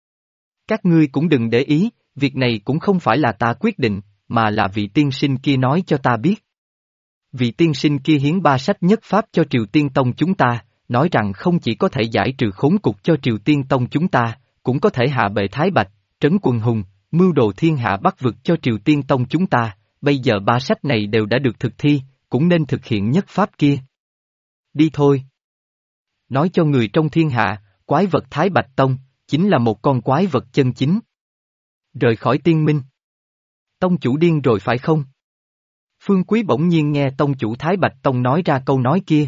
Các ngươi cũng đừng để ý, việc này cũng không phải là ta quyết định, mà là vị tiên sinh kia nói cho ta biết. Vị tiên sinh kia hiến 3 sách nhất pháp cho Triều Tiên Tông chúng ta, nói rằng không chỉ có thể giải trừ khốn cục cho Triều Tiên Tông chúng ta, cũng có thể hạ bệ Thái Bạch, trấn quần hùng, mưu đồ thiên hạ bắc vực cho Triều Tiên Tông chúng ta, bây giờ 3 sách này đều đã được thực thi, cũng nên thực hiện nhất pháp kia. Đi thôi. Nói cho người trong thiên hạ, quái vật Thái Bạch Tông, chính là một con quái vật chân chính. Rời khỏi tiên minh. Tông chủ điên rồi phải không? Phương Quý bỗng nhiên nghe tông chủ Thái Bạch Tông nói ra câu nói kia.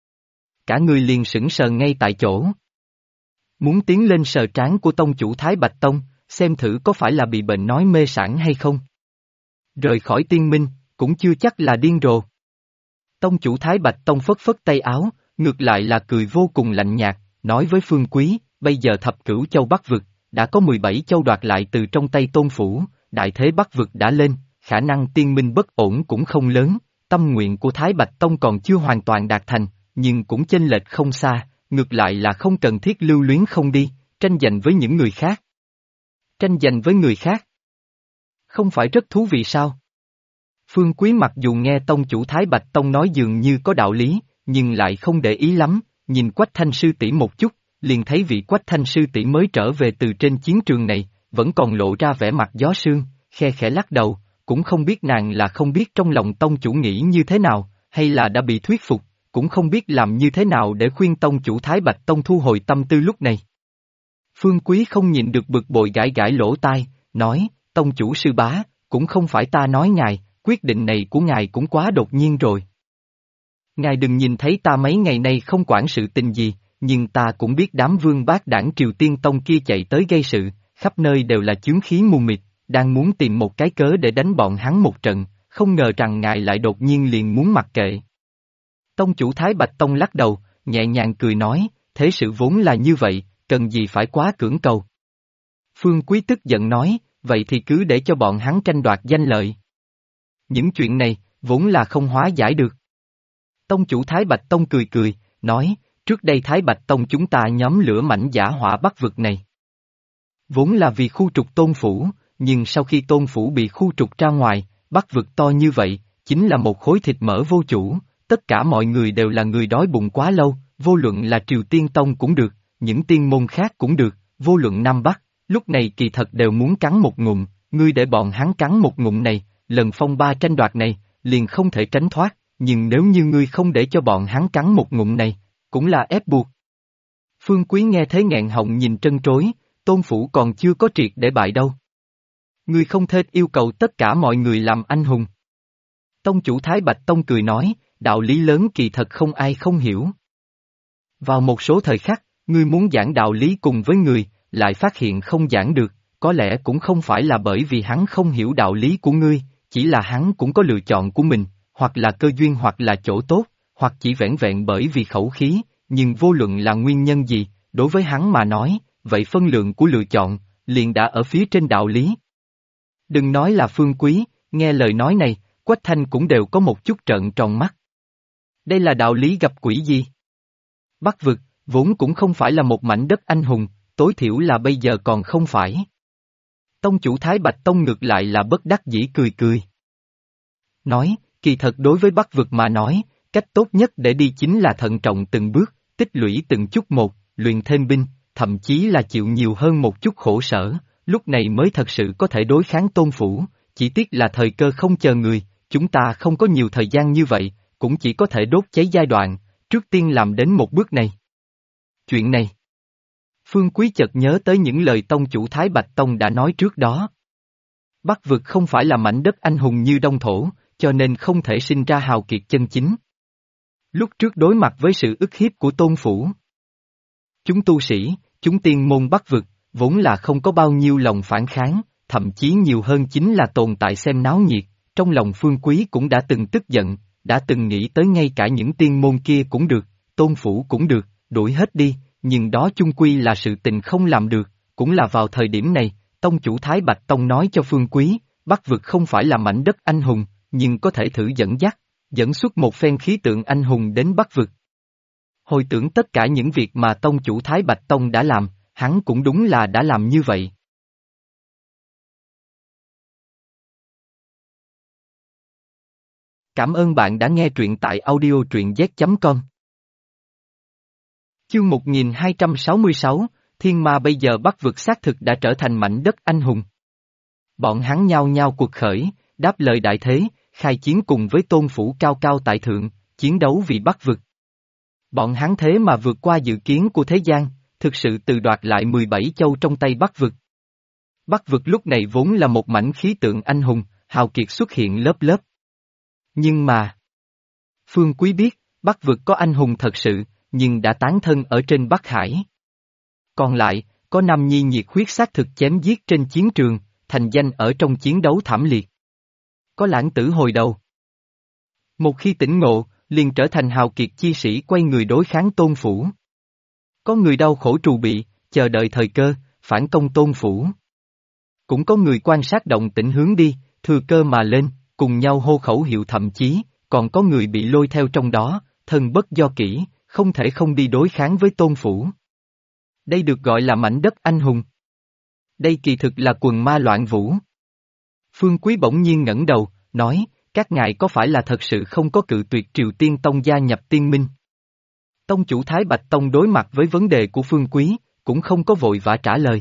Cả người liền sững sờ ngay tại chỗ. Muốn tiến lên sờ trán của tông chủ Thái Bạch Tông, xem thử có phải là bị bệnh nói mê sảng hay không. Rời khỏi tiên minh, cũng chưa chắc là điên rồ. Tông chủ Thái Bạch Tông phất phất tay áo, ngược lại là cười vô cùng lạnh nhạt, nói với Phương Quý, bây giờ thập cửu châu Bắc vực, đã có 17 châu đoạt lại từ trong tay Tôn Phủ, đại thế Bắc vực đã lên, khả năng tiên minh bất ổn cũng không lớn, tâm nguyện của Thái Bạch Tông còn chưa hoàn toàn đạt thành, nhưng cũng chênh lệch không xa, ngược lại là không cần thiết lưu luyến không đi, tranh giành với những người khác. Tranh giành với người khác? Không phải rất thú vị sao? Phương Quý mặc dù nghe tông chủ Thái Bạch Tông nói dường như có đạo lý, nhưng lại không để ý lắm, nhìn Quách Thanh sư tỷ một chút, liền thấy vị Quách Thanh sư tỷ mới trở về từ trên chiến trường này, vẫn còn lộ ra vẻ mặt gió sương, khe khẽ lắc đầu, cũng không biết nàng là không biết trong lòng tông chủ nghĩ như thế nào, hay là đã bị thuyết phục, cũng không biết làm như thế nào để khuyên tông chủ Thái Bạch Tông thu hồi tâm tư lúc này. Phương Quý không nhìn được bực bội gãi gãi lỗ tai, nói, tông chủ sư bá, cũng không phải ta nói ngài, quyết định này của ngài cũng quá đột nhiên rồi. Ngài đừng nhìn thấy ta mấy ngày nay không quản sự tình gì, nhưng ta cũng biết đám vương bát đảng Triều Tiên Tông kia chạy tới gây sự, khắp nơi đều là chướng khí mù mịt, đang muốn tìm một cái cớ để đánh bọn hắn một trận, không ngờ rằng ngài lại đột nhiên liền muốn mặc kệ. Tông chủ Thái Bạch Tông lắc đầu, nhẹ nhàng cười nói, thế sự vốn là như vậy, cần gì phải quá cưỡng cầu. Phương Quý tức giận nói, vậy thì cứ để cho bọn hắn tranh đoạt danh lợi. Những chuyện này, vốn là không hóa giải được. Tông chủ Thái Bạch Tông cười cười, nói, trước đây Thái Bạch Tông chúng ta nhóm lửa mảnh giả hỏa bắc vực này. Vốn là vì khu trục Tôn Phủ, nhưng sau khi Tôn Phủ bị khu trục ra ngoài, bắc vực to như vậy, chính là một khối thịt mỡ vô chủ, tất cả mọi người đều là người đói bụng quá lâu, vô luận là Triều Tiên Tông cũng được, những tiên môn khác cũng được, vô luận Nam Bắc, lúc này kỳ thật đều muốn cắn một ngụm, ngươi để bọn hắn cắn một ngụm này, lần phong ba tranh đoạt này, liền không thể tránh thoát, nhưng nếu như ngươi không để cho bọn hắn cắn một ngụm này, cũng là ép buộc. Phương Quý nghe thế nghẹn họng nhìn trân trối, Tôn Phủ còn chưa có triệt để bại đâu. Ngươi không thể yêu cầu tất cả mọi người làm anh hùng. Tông chủ Thái Bạch Tông cười nói, đạo lý lớn kỳ thật không ai không hiểu. Vào một số thời khắc, ngươi muốn giảng đạo lý cùng với người, lại phát hiện không giảng được, có lẽ cũng không phải là bởi vì hắn không hiểu đạo lý của ngươi, chỉ là hắn cũng có lựa chọn của mình, hoặc là cơ duyên hoặc là chỗ tốt, hoặc chỉ vẻn vẹn bởi vì khẩu khí, nhưng vô luận là nguyên nhân gì, đối với hắn mà nói, vậy phân lượng của lựa chọn, liền đã ở phía trên đạo lý. Đừng nói là Phương Quý, nghe lời nói này, Quách Thanh cũng đều có một chút trợn tròn mắt. Đây là đạo lý gặp quỷ gì? Bắc vực, vốn cũng không phải là một mảnh đất anh hùng, tối thiểu là bây giờ còn không phải. Tông chủ Thái Bạch Tông ngược lại là bất đắc dĩ cười cười. Nói, kỳ thật đối với Bắc vực mà nói, cách tốt nhất để đi chính là thận trọng từng bước, tích lũy từng chút một, luyện thêm binh, thậm chí là chịu nhiều hơn một chút khổ sở, lúc này mới thật sự có thể đối kháng Tôn Phủ, chỉ tiếc là thời cơ không chờ người, chúng ta không có nhiều thời gian như vậy, cũng chỉ có thể đốt cháy giai đoạn, trước tiên làm đến một bước này. Chuyện này. Phương Quý chợt nhớ tới những lời tông chủ Thái Bạch Tông đã nói trước đó. Bắc vực không phải là mảnh đất anh hùng như Đông Thổ, cho nên không thể sinh ra hào kiệt chân chính. Lúc trước đối mặt với sự ức hiếp của Tôn Phủ, chúng tu sĩ, chúng tiên môn Bắc vực, vốn là không có bao nhiêu lòng phản kháng, thậm chí nhiều hơn chính là tồn tại xem náo nhiệt, trong lòng Phương Quý cũng đã từng tức giận, đã từng nghĩ tới ngay cả những tiên môn kia cũng được, Tôn Phủ cũng được, đuổi hết đi, nhưng đó chung quy là sự tình không làm được, cũng là vào thời điểm này, tông chủ Thái Bạch Tông nói cho Phương Quý, Bắc vực không phải là mảnh đất anh hùng, nhưng có thể thử dẫn dắt, dẫn xuất một phen khí tượng anh hùng đến Bắc vực. Hồi tưởng tất cả những việc mà tông chủ Thái Bạch Tông đã làm, hắn cũng đúng là đã làm như vậy. Cảm ơn bạn đã nghe truyện tại audio truyện z.com. Chương 1266, Thiên Ma bây giờ Bắc vực xác thực đã trở thành mảnh đất anh hùng. Bọn hắn nhao nhao cuộc khởi, đáp lời đại thế, khai chiến cùng với tôn phủ cao cao tại thượng, chiến đấu vì Bắc vực. Bọn hắn thế mà vượt qua dự kiến của thế gian, thực sự từ đoạt lại 17 châu trong tay Bắc vực. Bắc vực lúc này vốn là một mảnh khí tượng anh hùng, hào kiệt xuất hiện lớp lớp. Nhưng mà, Phương Quý biết, Bắc vực có anh hùng thật sự, nhưng đã tán thân ở trên Bắc Hải. Còn lại, có nam nhi nhiệt huyết xác thực chém giết trên chiến trường, thành danh ở trong chiến đấu thảm liệt. Có lãng tử hồi đầu. Một khi tỉnh ngộ, liền trở thành hào kiệt chi sĩ quay người đối kháng tôn phủ. Có người đau khổ trù bị, chờ đợi thời cơ, phản công tôn phủ. Cũng có người quan sát động tĩnh hướng đi, thừa cơ mà lên, cùng nhau hô khẩu hiệu, thậm chí, còn có người bị lôi theo trong đó, thân bất do kỷ, không thể không đi đối kháng với tôn phủ. Đây được gọi là mảnh đất anh hùng. Đây kỳ thực là quần ma loạn vũ. Phương Quý bỗng nhiên ngẩng đầu, nói, các ngài có phải là thật sự không có cự tuyệt Triều Tiên Tông gia nhập Tiên Minh? Tông chủ Thái Bạch Tông đối mặt với vấn đề của Phương Quý, cũng không có vội vã trả lời.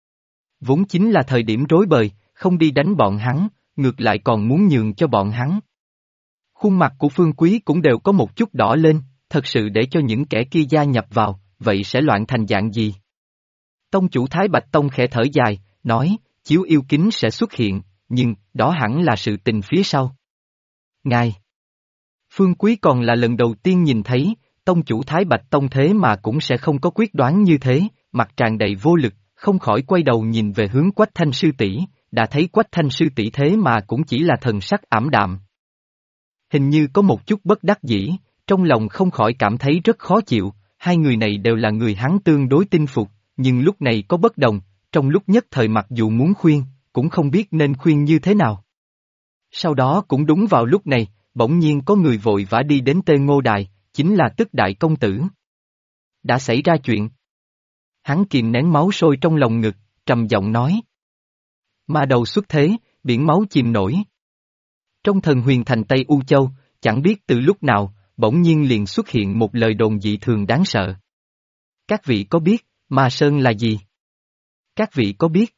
Vốn chính là thời điểm rối bời, không đi đánh bọn hắn, ngược lại còn muốn nhường cho bọn hắn. Khuôn mặt của Phương Quý cũng đều có một chút đỏ lên, thật sự để cho những kẻ kia gia nhập vào, vậy sẽ loạn thành dạng gì? Tông chủ Thái Bạch Tông khẽ thở dài, nói, chiếu yêu kính sẽ xuất hiện, nhưng, đó hẳn là sự tình phía sau. Ngài! Phương Quý còn là lần đầu tiên nhìn thấy, tông chủ Thái Bạch Tông thế mà cũng sẽ không có quyết đoán như thế, mặt tràn đầy vô lực, không khỏi quay đầu nhìn về hướng Quách Thanh sư tỷ, đã thấy Quách Thanh sư tỷ thế mà cũng chỉ là thần sắc ảm đạm. Hình như có một chút bất đắc dĩ, trong lòng không khỏi cảm thấy rất khó chịu, hai người này đều là người hắn tương đối tin phục, nhưng lúc này có bất đồng, trong lúc nhất thời mặc dù muốn khuyên, cũng không biết nên khuyên như thế nào. Sau đó cũng đúng vào lúc này, bỗng nhiên có người vội vã đi đến Tê Ngô Đài, chính là Tức Đại Công Tử. Đã xảy ra chuyện. Hắn kìm nén máu sôi trong lòng ngực, trầm giọng nói. Ma đầu xuất thế, biển máu chìm nổi. Trong thần huyền thành Tây U Châu, chẳng biết từ lúc nào, bỗng nhiên liền xuất hiện một lời đồn dị thường đáng sợ. Các vị có biết, Ma Sơn là gì? Các vị có biết?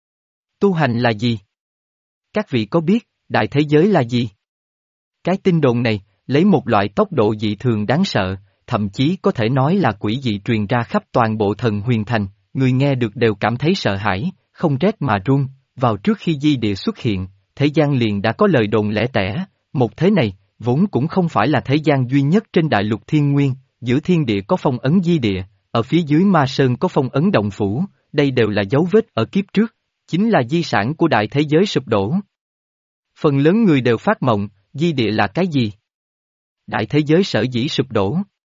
Tu hành là gì? Các vị có biết, đại thế giới là gì? Cái tin đồn này, lấy một loại tốc độ dị thường đáng sợ, thậm chí có thể nói là quỷ dị truyền ra khắp toàn bộ thần huyền thành, người nghe được đều cảm thấy sợ hãi, không rét mà run, vào trước khi di địa xuất hiện, thế gian liền đã có lời đồn lẻ tẻ, một thế này, vốn cũng không phải là thế gian duy nhất trên đại lục thiên nguyên, giữa thiên địa có phong ấn di địa, ở phía dưới Ma Sơn có phong ấn động phủ, đây đều là dấu vết ở kiếp trước, chính là di sản của đại thế giới sụp đổ. Phần lớn người đều phát mộng, di địa là cái gì? Đại thế giới sở dĩ sụp đổ.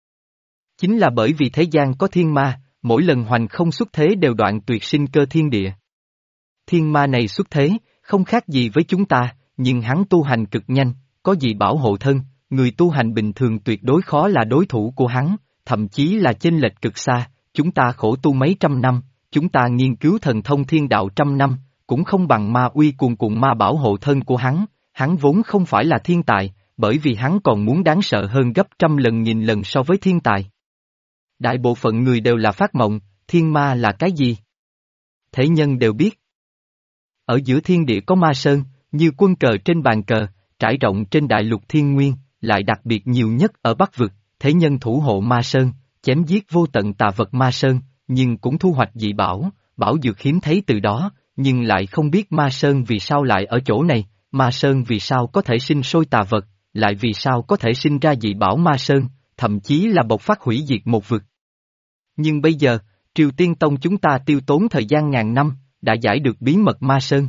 Chính là bởi vì thế gian có thiên ma, mỗi lần hoành không xuất thế đều đoạn tuyệt sinh cơ thiên địa. Thiên ma này xuất thế, không khác gì với chúng ta, nhưng hắn tu hành cực nhanh, có gì bảo hộ thân, người tu hành bình thường tuyệt đối khó là đối thủ của hắn, thậm chí là chênh lệch cực xa, chúng ta khổ tu mấy trăm năm, chúng ta nghiên cứu thần thông thiên đạo trăm năm, cũng không bằng ma uy cuồn cuộn ma bảo hộ thân của hắn vốn không phải là thiên tài, bởi vì hắn còn muốn đáng sợ hơn gấp trăm lần nghìn lần so với thiên tài. Đại bộ phận người đều là phát mộng, thiên ma là cái gì? Thế nhân đều biết. Ở giữa thiên địa có ma sơn, như quân cờ trên bàn cờ, trải rộng trên đại lục thiên nguyên, lại đặc biệt nhiều nhất ở Bắc vực, thế nhân thủ hộ ma sơn, chém giết vô tận tà vật ma sơn, nhưng cũng thu hoạch dị bảo, bảo dược hiếm thấy từ đó, nhưng lại không biết ma sơn vì sao lại ở chỗ này, ma sơn vì sao có thể sinh sôi tà vật, lại vì sao có thể sinh ra dị bảo ma sơn, thậm chí là bộc phát hủy diệt một vực. Nhưng bây giờ, Triều Tiên Tông chúng ta tiêu tốn thời gian ngàn năm, đã giải được bí mật ma sơn.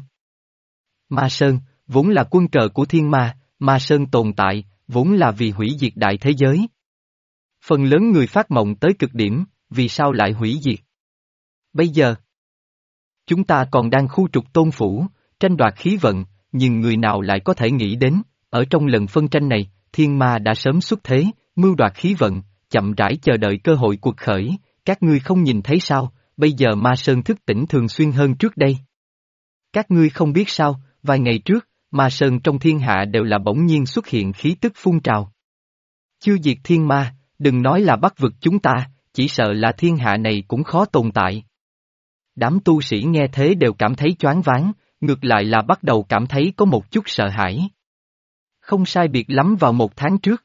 Ma sơn, vốn là quân cờ của thiên ma, ma sơn tồn tại, vốn là vì hủy diệt đại thế giới. Phần lớn người phát mộng tới cực điểm, vì sao lại hủy diệt? Bây giờ, chúng ta còn đang khu trục tôn phủ, tranh đoạt khí vận, nhưng người nào lại có thể nghĩ đến, ở trong lần phân tranh này, thiên ma đã sớm xuất thế, mưu đoạt khí vận, chậm rãi chờ đợi cơ hội cuộc khởi, các ngươi không nhìn thấy sao, bây giờ Ma Sơn thức tỉnh thường xuyên hơn trước đây. Các ngươi không biết sao, vài ngày trước, Ma Sơn trong thiên hạ đều là bỗng nhiên xuất hiện khí tức phun trào. Chưa diệt thiên ma, đừng nói là Bắc vực chúng ta, chỉ sợ là thiên hạ này cũng khó tồn tại. Đám tu sĩ nghe thế đều cảm thấy choáng váng, ngược lại là bắt đầu cảm thấy có một chút sợ hãi. Không sai biệt lắm vào 1 tháng trước.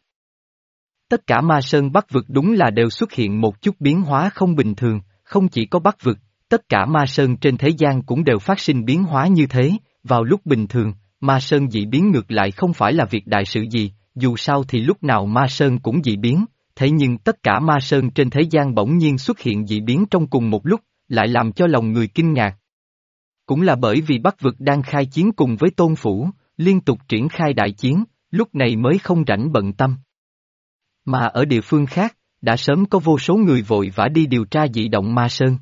Tất cả Ma Sơn Bắc vực đúng là đều xuất hiện một chút biến hóa không bình thường, không chỉ có Bắc vực, tất cả Ma Sơn trên thế gian cũng đều phát sinh biến hóa như thế, vào lúc bình thường, Ma Sơn dị biến ngược lại không phải là việc đại sự gì, dù sao thì lúc nào Ma Sơn cũng dị biến, thế nhưng tất cả Ma Sơn trên thế gian bỗng nhiên xuất hiện dị biến trong cùng một lúc, lại làm cho lòng người kinh ngạc. Cũng là bởi vì Bắc vực đang khai chiến cùng với Tôn Phủ, liên tục triển khai đại chiến, lúc này mới không rảnh bận tâm. Mà ở địa phương khác, đã sớm có vô số người vội vã đi điều tra dị động Ma Sơn.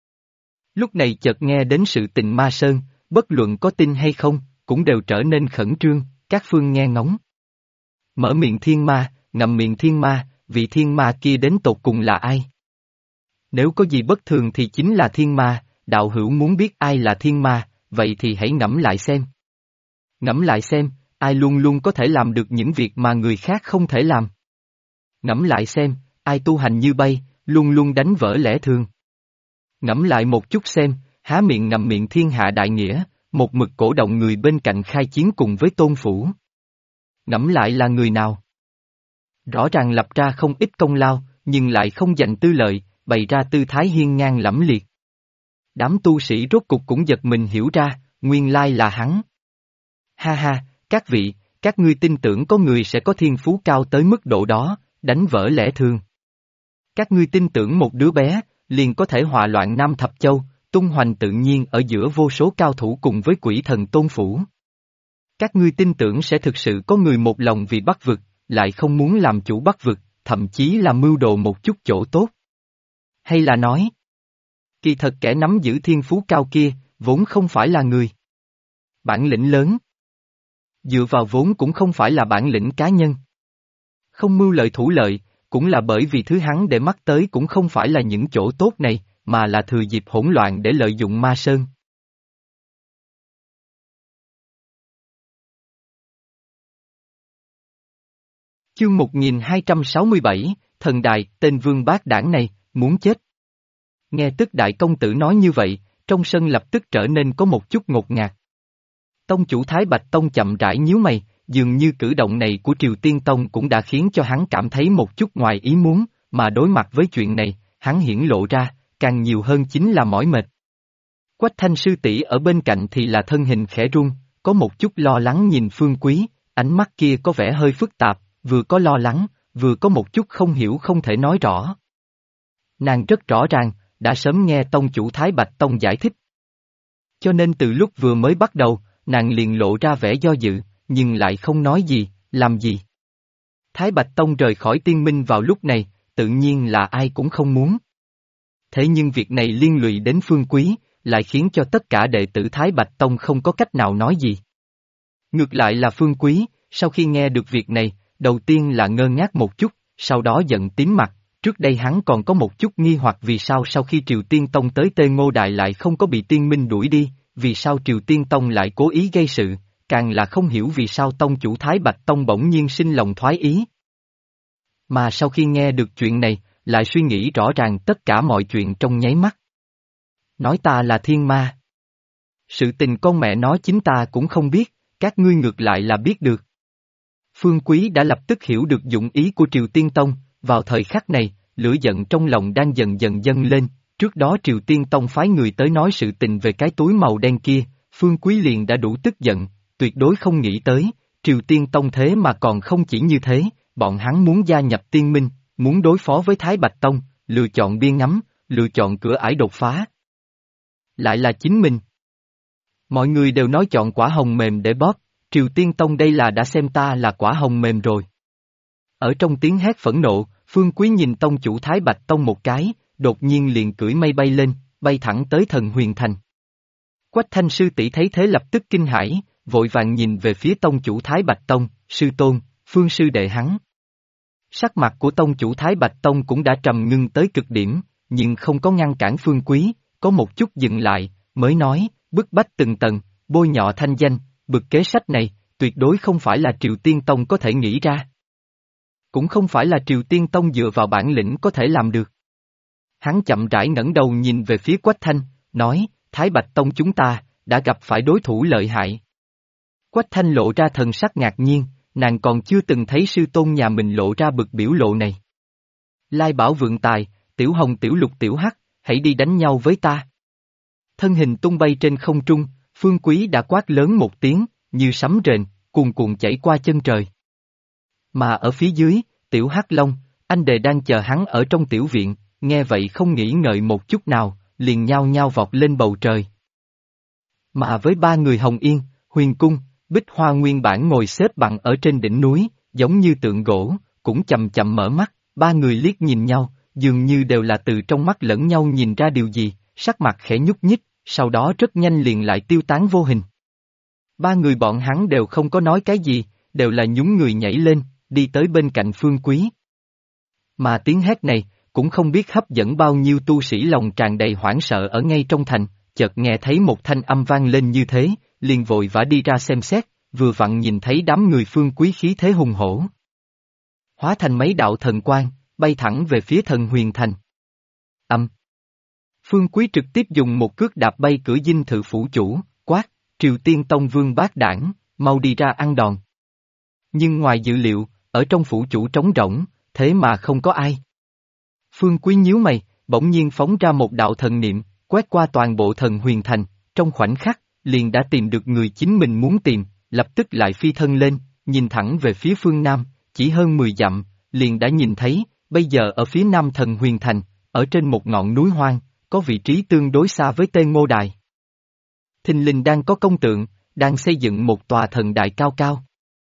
Lúc này chợt nghe đến sự tình Ma Sơn, bất luận có tin hay không, cũng đều trở nên khẩn trương, các phương nghe ngóng. Mở miệng thiên ma, ngậm miệng thiên ma, vị thiên ma kia đến tột cùng là ai? Nếu có gì bất thường thì chính là thiên ma, đạo hữu muốn biết ai là thiên ma, vậy thì hãy ngẫm lại xem. Ngẫm lại xem, ai luôn luôn có thể làm được những việc mà người khác không thể làm. Ngẫm lại xem, ai tu hành như bay, luôn luôn đánh vỡ lẽ thường. Ngẫm lại một chút xem, há miệng ngậm miệng thiên hạ đại nghĩa, một mực cổ động người bên cạnh khai chiến cùng với Tôn Phủ. Ngẫm lại là người nào? Rõ ràng lập ra không ít công lao, nhưng lại không dành tư lợi, bày ra tư thái hiên ngang lẫm liệt. Đám tu sĩ rốt cục cũng giật mình hiểu ra, nguyên lai là hắn. Ha ha, các vị, các ngươi tin tưởng có người sẽ có thiên phú cao tới mức độ đó, đánh vỡ lẽ thường. Các ngươi tin tưởng một đứa bé, liền có thể hòa loạn Nam Thập Châu, tung hoành tự nhiên ở giữa vô số cao thủ cùng với quỷ thần Tôn Phủ. Các ngươi tin tưởng sẽ thực sự có người một lòng vì Bắc vực, lại không muốn làm chủ Bắc vực, thậm chí là mưu đồ một chút chỗ tốt. Hay là nói, kỳ thật kẻ nắm giữ thiên phú cao kia, vốn không phải là người. Bản lĩnh lớn. Dựa vào vốn cũng không phải là bản lĩnh cá nhân. Không mưu lợi thủ lợi, cũng là bởi vì thứ hắn để mắt tới cũng không phải là những chỗ tốt này, mà là thừa dịp hỗn loạn để lợi dụng Ma Sơn. Chương 1267, thần đài, tên vương bát đảng này, muốn chết. Nghe tức đại công tử nói như vậy, trong sân lập tức trở nên có một chút ngột ngạt. Tông chủ Thái Bạch Tông chậm rãi nhíu mày, dường như cử động này của Triều Tiên Tông cũng đã khiến cho hắn cảm thấy một chút ngoài ý muốn, mà đối mặt với chuyện này, hắn hiển lộ ra, càng nhiều hơn chính là mỏi mệt. Quách Thanh sư tỷ ở bên cạnh thì là thân hình khẽ run, có một chút lo lắng nhìn Phương Quý, ánh mắt kia có vẻ hơi phức tạp, vừa có lo lắng, vừa có một chút không hiểu không thể nói rõ. Nàng rất rõ ràng, đã sớm nghe tông chủ Thái Bạch Tông giải thích. Cho nên từ lúc vừa mới bắt đầu, nàng liền lộ ra vẻ do dự, nhưng lại không nói gì, làm gì. Thái Bạch Tông rời khỏi tiên minh vào lúc này, tự nhiên là ai cũng không muốn. Thế nhưng việc này liên lụy đến Phương Quý, lại khiến cho tất cả đệ tử Thái Bạch Tông không có cách nào nói gì. Ngược lại là Phương Quý, sau khi nghe được việc này, đầu tiên là ngơ ngác một chút, sau đó giận tím mặt, trước đây hắn còn có một chút nghi hoặc vì sao sau khi Triều Tiên Tông tới Tê Ngô Đài lại không có bị tiên minh đuổi đi, vì sao Triều Tiên Tông lại cố ý gây sự, càng là không hiểu vì sao tông chủ Thái Bạch Tông bỗng nhiên sinh lòng thoái ý. Mà sau khi nghe được chuyện này, lại suy nghĩ rõ ràng tất cả mọi chuyện trong nháy mắt. Nói ta là thiên ma. Sự tình con mẹ nó chính ta cũng không biết, các ngươi ngược lại là biết được. Phương Quý đã lập tức hiểu được dụng ý của Triều Tiên Tông, vào thời khắc này, lửa giận trong lòng đang dần dần dâng lên, trước đó Triều Tiên Tông phái người tới nói sự tình về cái túi màu đen kia, Phương Quý liền đã đủ tức giận, tuyệt đối không nghĩ tới, Triều Tiên Tông thế mà còn không chỉ như thế, bọn hắn muốn gia nhập tiên minh, muốn đối phó với Thái Bạch Tông, lựa chọn biên ngắm, lựa chọn cửa ải đột phá. Lại là chính mình. Mọi người đều nói chọn quả hồng mềm để bóp, Triều Tiên Tông đây là đã xem ta là quả hồng mềm rồi. Ở trong tiếng hét phẫn nộ, Phương Quý nhìn tông chủ Thái Bạch Tông một cái, đột nhiên liền cưỡi mây bay lên, bay thẳng tới Thần Huyền Thành. Quách Thanh sư tỷ thấy thế lập tức kinh hãi, vội vàng nhìn về phía tông chủ Thái Bạch Tông, sư tôn, Phương sư đệ hắn. Sắc mặt của tông chủ Thái Bạch Tông cũng đã trầm ngưng tới cực điểm, nhưng không có ngăn cản Phương Quý, có một chút dừng lại, mới nói, bức bách từng tầng, bôi nhọ thanh danh, bực kế sách này, tuyệt đối không phải là Triều Tiên Tông có thể nghĩ ra. Cũng không phải là Triều Tiên Tông dựa vào bản lĩnh có thể làm được. Hắn chậm rãi ngẩng đầu nhìn về phía Quách Thanh, nói, Thái Bạch Tông chúng ta, đã gặp phải đối thủ lợi hại. Quách Thanh lộ ra thần sắc ngạc nhiên, nàng còn chưa từng thấy sư tôn nhà mình lộ ra bực biểu lộ này. Lai Bảo vượng tài, Tiểu Hồng Tiểu Lục Tiểu Hắc, hãy đi đánh nhau với ta. Thân hình tung bay trên không trung, Phương Quý đã quát lớn một tiếng, như sấm rền, cuồn cuộn chảy qua chân trời. Mà ở phía dưới, Tiểu Hắc Long, anh đề đang chờ hắn ở trong tiểu viện, nghe vậy không nghĩ ngợi một chút nào, liền nhao nhao vọt lên bầu trời. Mà với ba người Hồng Yên, Huyền Cung, Bích Hoa nguyên bản ngồi xếp bằng ở trên đỉnh núi, giống như tượng gỗ, cũng chậm chậm mở mắt, ba người liếc nhìn nhau, dường như đều là từ trong mắt lẫn nhau nhìn ra điều gì, sắc mặt khẽ nhúc nhích, sau đó rất nhanh liền lại tiêu tán vô hình. Ba người bọn hắn đều không có nói cái gì, đều là nhún người nhảy lên, đi tới bên cạnh Phương Quý. Mà tiếng hét này, cũng không biết hấp dẫn bao nhiêu tu sĩ lòng tràn đầy hoảng sợ ở ngay trong thành, chợt nghe thấy một thanh âm vang lên như thế, liền vội vã đi ra xem xét, vừa vặn nhìn thấy đám người Phương Quý khí thế hùng hổ. Hóa thành mấy đạo thần quang, bay thẳng về phía Thần Huyền Thành. Phương Quý trực tiếp dùng một cước đạp bay cửa dinh thự phủ chủ, quát, Triều Tiên Tông Vương bác đảng, mau đi ra ăn đòn. Nhưng ngoài dự liệu, ở trong phủ chủ trống rỗng, thế mà không có ai. Phương Quý nhíu mày, bỗng nhiên phóng ra một đạo thần niệm, quét qua toàn bộ Thần Huyền Thành, trong khoảnh khắc, liền đã tìm được người chính mình muốn tìm, lập tức lại phi thân lên, nhìn thẳng về phía phương Nam, chỉ hơn 10 dặm, liền đã nhìn thấy, bây giờ ở phía Nam Thần Huyền Thành, ở trên một ngọn núi hoang, có vị trí tương đối xa với Tê Ngô Đài. Thình lình đang có công tượng, đang xây dựng một tòa thần đài cao cao.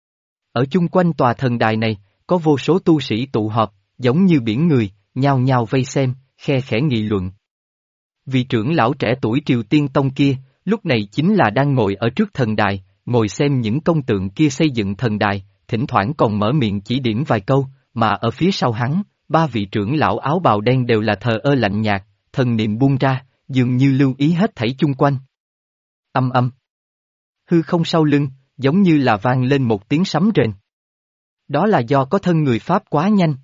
Ở chung quanh tòa thần đài này, có vô số tu sĩ tụ họp, giống như biển người, nhao nhao vây xem, khe khẽ nghị luận. Vị trưởng lão trẻ tuổi Triều Tiên Tông kia, lúc này chính là đang ngồi ở trước thần đài, ngồi xem những công tượng kia xây dựng thần đài, thỉnh thoảng còn mở miệng chỉ điểm vài câu, mà ở phía sau hắn, ba vị trưởng lão áo bào đen đều là thờ ơ lạnh nhạt, thần niệm buông ra, dường như lưu ý hết thảy chung quanh. Âm âm. Hư không sau lưng, giống như là vang lên một tiếng sấm rền. Đó là do có thân người Pháp quá nhanh.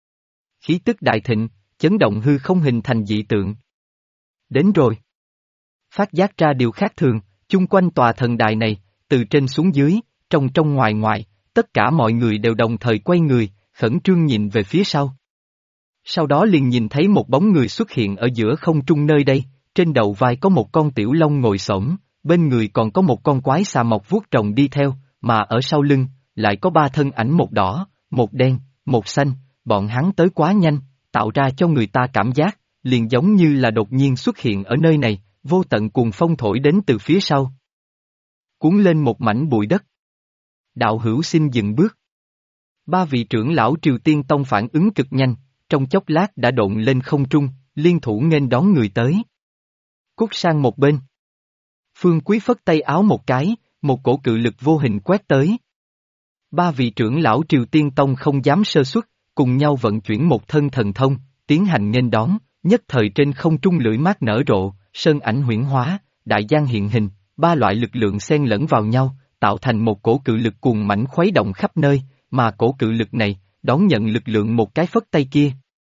Khí tức đại thịnh, chấn động hư không hình thành dị tượng. Đến rồi. Phát giác ra điều khác thường, chung quanh tòa thần đài này, từ trên xuống dưới, trong trong ngoài ngoài, tất cả mọi người đều đồng thời quay người, khẩn trương nhìn về phía sau. Sau đó liền nhìn thấy một bóng người xuất hiện ở giữa không trung nơi đây, trên đầu vai có một con tiểu long ngồi xổm, bên người còn có một con quái xà mọc vuốt rồng đi theo, mà ở sau lưng, lại có ba thân ảnh một đỏ, một đen, một xanh, bọn hắn tới quá nhanh, tạo ra cho người ta cảm giác, liền giống như là đột nhiên xuất hiện ở nơi này, vô tận cuồng phong thổi đến từ phía sau. Cuốn lên một mảnh bụi đất. Đạo hữu xin dừng bước. Ba vị trưởng lão Triều Tiên Tông phản ứng cực nhanh, trong chốc lát đã độn lên không trung, liên thủ nghênh đón người tới. Cút sang một bên. Phương Quý phất tay áo một cái, một cổ cự lực vô hình quét tới. Ba vị trưởng lão Triều Tiên Tông không dám sơ suất, cùng nhau vận chuyển một thân thần thông, tiến hành nghênh đón, nhất thời trên không trung lưỡi mát nở rộ, sơn ảnh huyễn hóa, đại giang hiện hình, ba loại lực lượng xen lẫn vào nhau, tạo thành một cổ cự lực cuồng mãnh khuấy động khắp nơi, mà cổ cự lực này, đón nhận lực lượng một cái phất tay kia.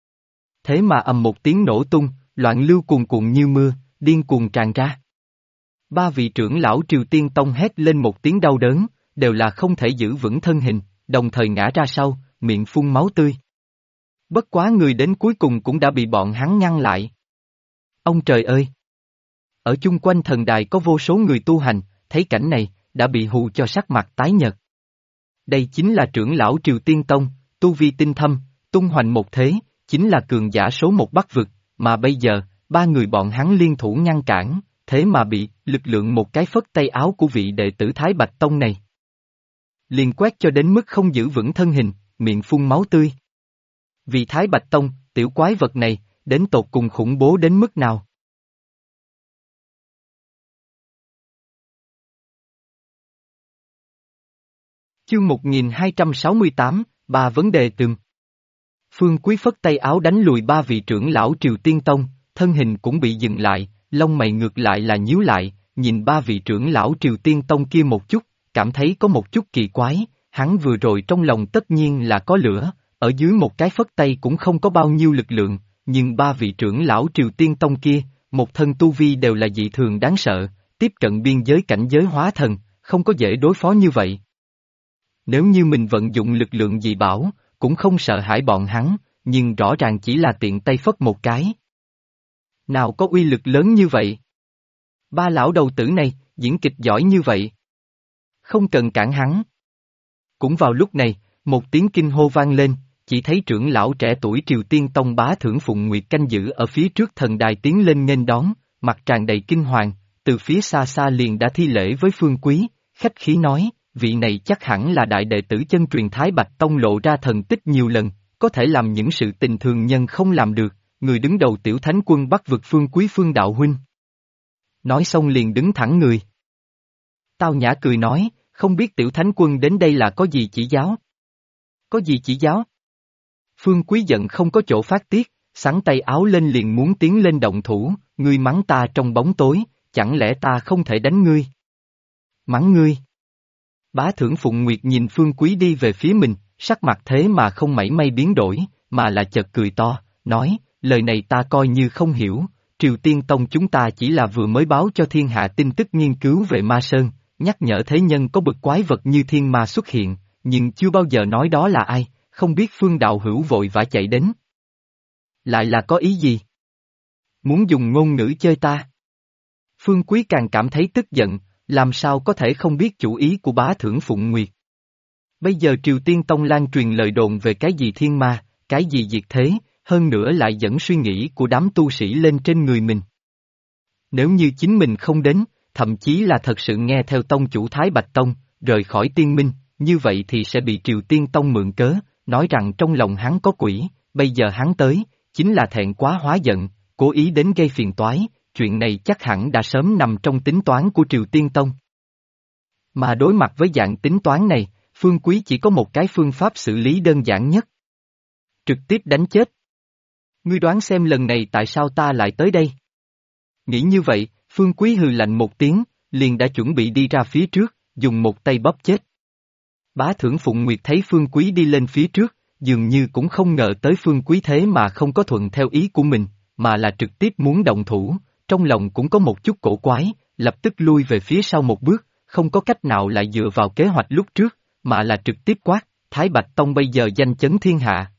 Thế mà ầm một tiếng nổ tung, loạn lưu cuồn cuộn như mưa, điên cuồng tràn ra. Ba vị trưởng lão Triều Tiên Tông hét lên một tiếng đau đớn, đều là không thể giữ vững thân hình, đồng thời ngã ra sau, miệng phun máu tươi. Bất quá người đến cuối cùng cũng đã bị bọn hắn ngăn lại. Ông trời ơi! Ở chung quanh thần đài có vô số người tu hành, thấy cảnh này, đã bị hù cho sắc mặt tái nhợt. Đây chính là trưởng lão Triều Tiên Tông, tu vi tinh thâm, tung hoành một thế, chính là cường giả số một Bắc vực, mà bây giờ, ba người bọn hắn liên thủ ngăn cản, thế mà bị lực lượng một cái phất tay áo của vị đệ tử Thái Bạch Tông này. Liền quét cho đến mức không giữ vững thân hình, miệng phun máu tươi. Vì Thái Bạch Tông, tiểu quái vật này, đến tột cùng khủng bố đến mức nào? Chương 1268, ba vấn đề tường. Phương Quý phất tay áo đánh lùi ba vị trưởng lão Triều Tiên Tông, thân hình cũng bị dừng lại, lông mày ngược lại là nhíu lại, nhìn ba vị trưởng lão Triều Tiên Tông kia một chút, cảm thấy có một chút kỳ quái, hắn vừa rồi trong lòng tất nhiên là có lửa, ở dưới một cái phất tay cũng không có bao nhiêu lực lượng, nhưng ba vị trưởng lão Triều Tiên Tông kia, một thân tu vi đều là dị thường đáng sợ, tiếp cận biên giới cảnh giới hóa thần, không có dễ đối phó như vậy. Nếu như mình vận dụng lực lượng dị bảo, cũng không sợ hãi bọn hắn, nhưng rõ ràng chỉ là tiện tay phất một cái. Nào có uy lực lớn như vậy? Ba lão đầu tử này, diễn kịch giỏi như vậy. Không cần cản hắn. Cũng vào lúc này, một tiếng kinh hô vang lên, chỉ thấy trưởng lão trẻ tuổi Triều Tiên Tông Bá Thưởng Phụng Nguyệt canh giữ ở phía trước thần đài tiến lên nghênh đón, mặt tràn đầy kinh hoàng, từ phía xa xa liền đã thi lễ với Phương Quý, khách khí nói, vị này chắc hẳn là đại đệ tử chân truyền Thái Bạch Tông lộ ra thần tích nhiều lần, có thể làm những sự tình thường nhân không làm được, người đứng đầu tiểu thánh quân Bắc vực Phương Quý Phương đạo huynh. Nói xong liền đứng thẳng người. Tao Nhã cười nói, không biết tiểu thánh quân đến đây là có gì chỉ giáo? Có gì chỉ giáo? Phương Quý giận không có chỗ phát tiết, xắn tay áo lên liền muốn tiến lên động thủ, ngươi mắng ta trong bóng tối, chẳng lẽ ta không thể đánh ngươi? Mắng ngươi? Bá Thưởng Phụng Nguyệt nhìn Phương Quý đi về phía mình, sắc mặt thế mà không mảy may biến đổi, mà là chợt cười to, nói, lời này ta coi như không hiểu, Triều Tiên Tông chúng ta chỉ là vừa mới báo cho thiên hạ tin tức nghiên cứu về Ma Sơn, nhắc nhở thế nhân có bực quái vật như thiên ma xuất hiện, nhưng chưa bao giờ nói đó là ai, không biết Phương đạo hữu vội vã chạy đến. Lại là có ý gì? Muốn dùng ngôn ngữ chơi ta? Phương Quý càng cảm thấy tức giận, làm sao có thể không biết chủ ý của Bá Thưởng Phụng Nguyệt. Bây giờ Triều Tiên Tông lan truyền lời đồn về cái gì thiên ma, cái gì diệt thế, hơn nữa lại dẫn suy nghĩ của đám tu sĩ lên trên người mình. Nếu như chính mình không đến, thậm chí là thật sự nghe theo tông chủ Thái Bạch Tông, rời khỏi tiên minh, như vậy thì sẽ bị Triều Tiên Tông mượn cớ, nói rằng trong lòng hắn có quỷ, bây giờ hắn tới, chính là thẹn quá hóa giận, cố ý đến gây phiền toái, chuyện này chắc hẳn đã sớm nằm trong tính toán của Triều Tiên Tông. Mà đối mặt với dạng tính toán này, Phương Quý chỉ có một cái phương pháp xử lý đơn giản nhất. Trực tiếp đánh chết. Ngươi đoán xem lần này tại sao ta lại tới đây? Nghĩ như vậy, Phương Quý hừ lạnh một tiếng, liền đã chuẩn bị đi ra phía trước, dùng một tay bóp chết. Bá Thưởng Phụng Nguyệt thấy Phương Quý đi lên phía trước, dường như cũng không ngờ tới Phương Quý thế mà không có thuận theo ý của mình, mà là trực tiếp muốn động thủ, trong lòng cũng có một chút cổ quái, lập tức lui về phía sau một bước, không có cách nào lại dựa vào kế hoạch lúc trước, mà là trực tiếp quát, Thái Bạch Tông bây giờ danh chấn thiên hạ.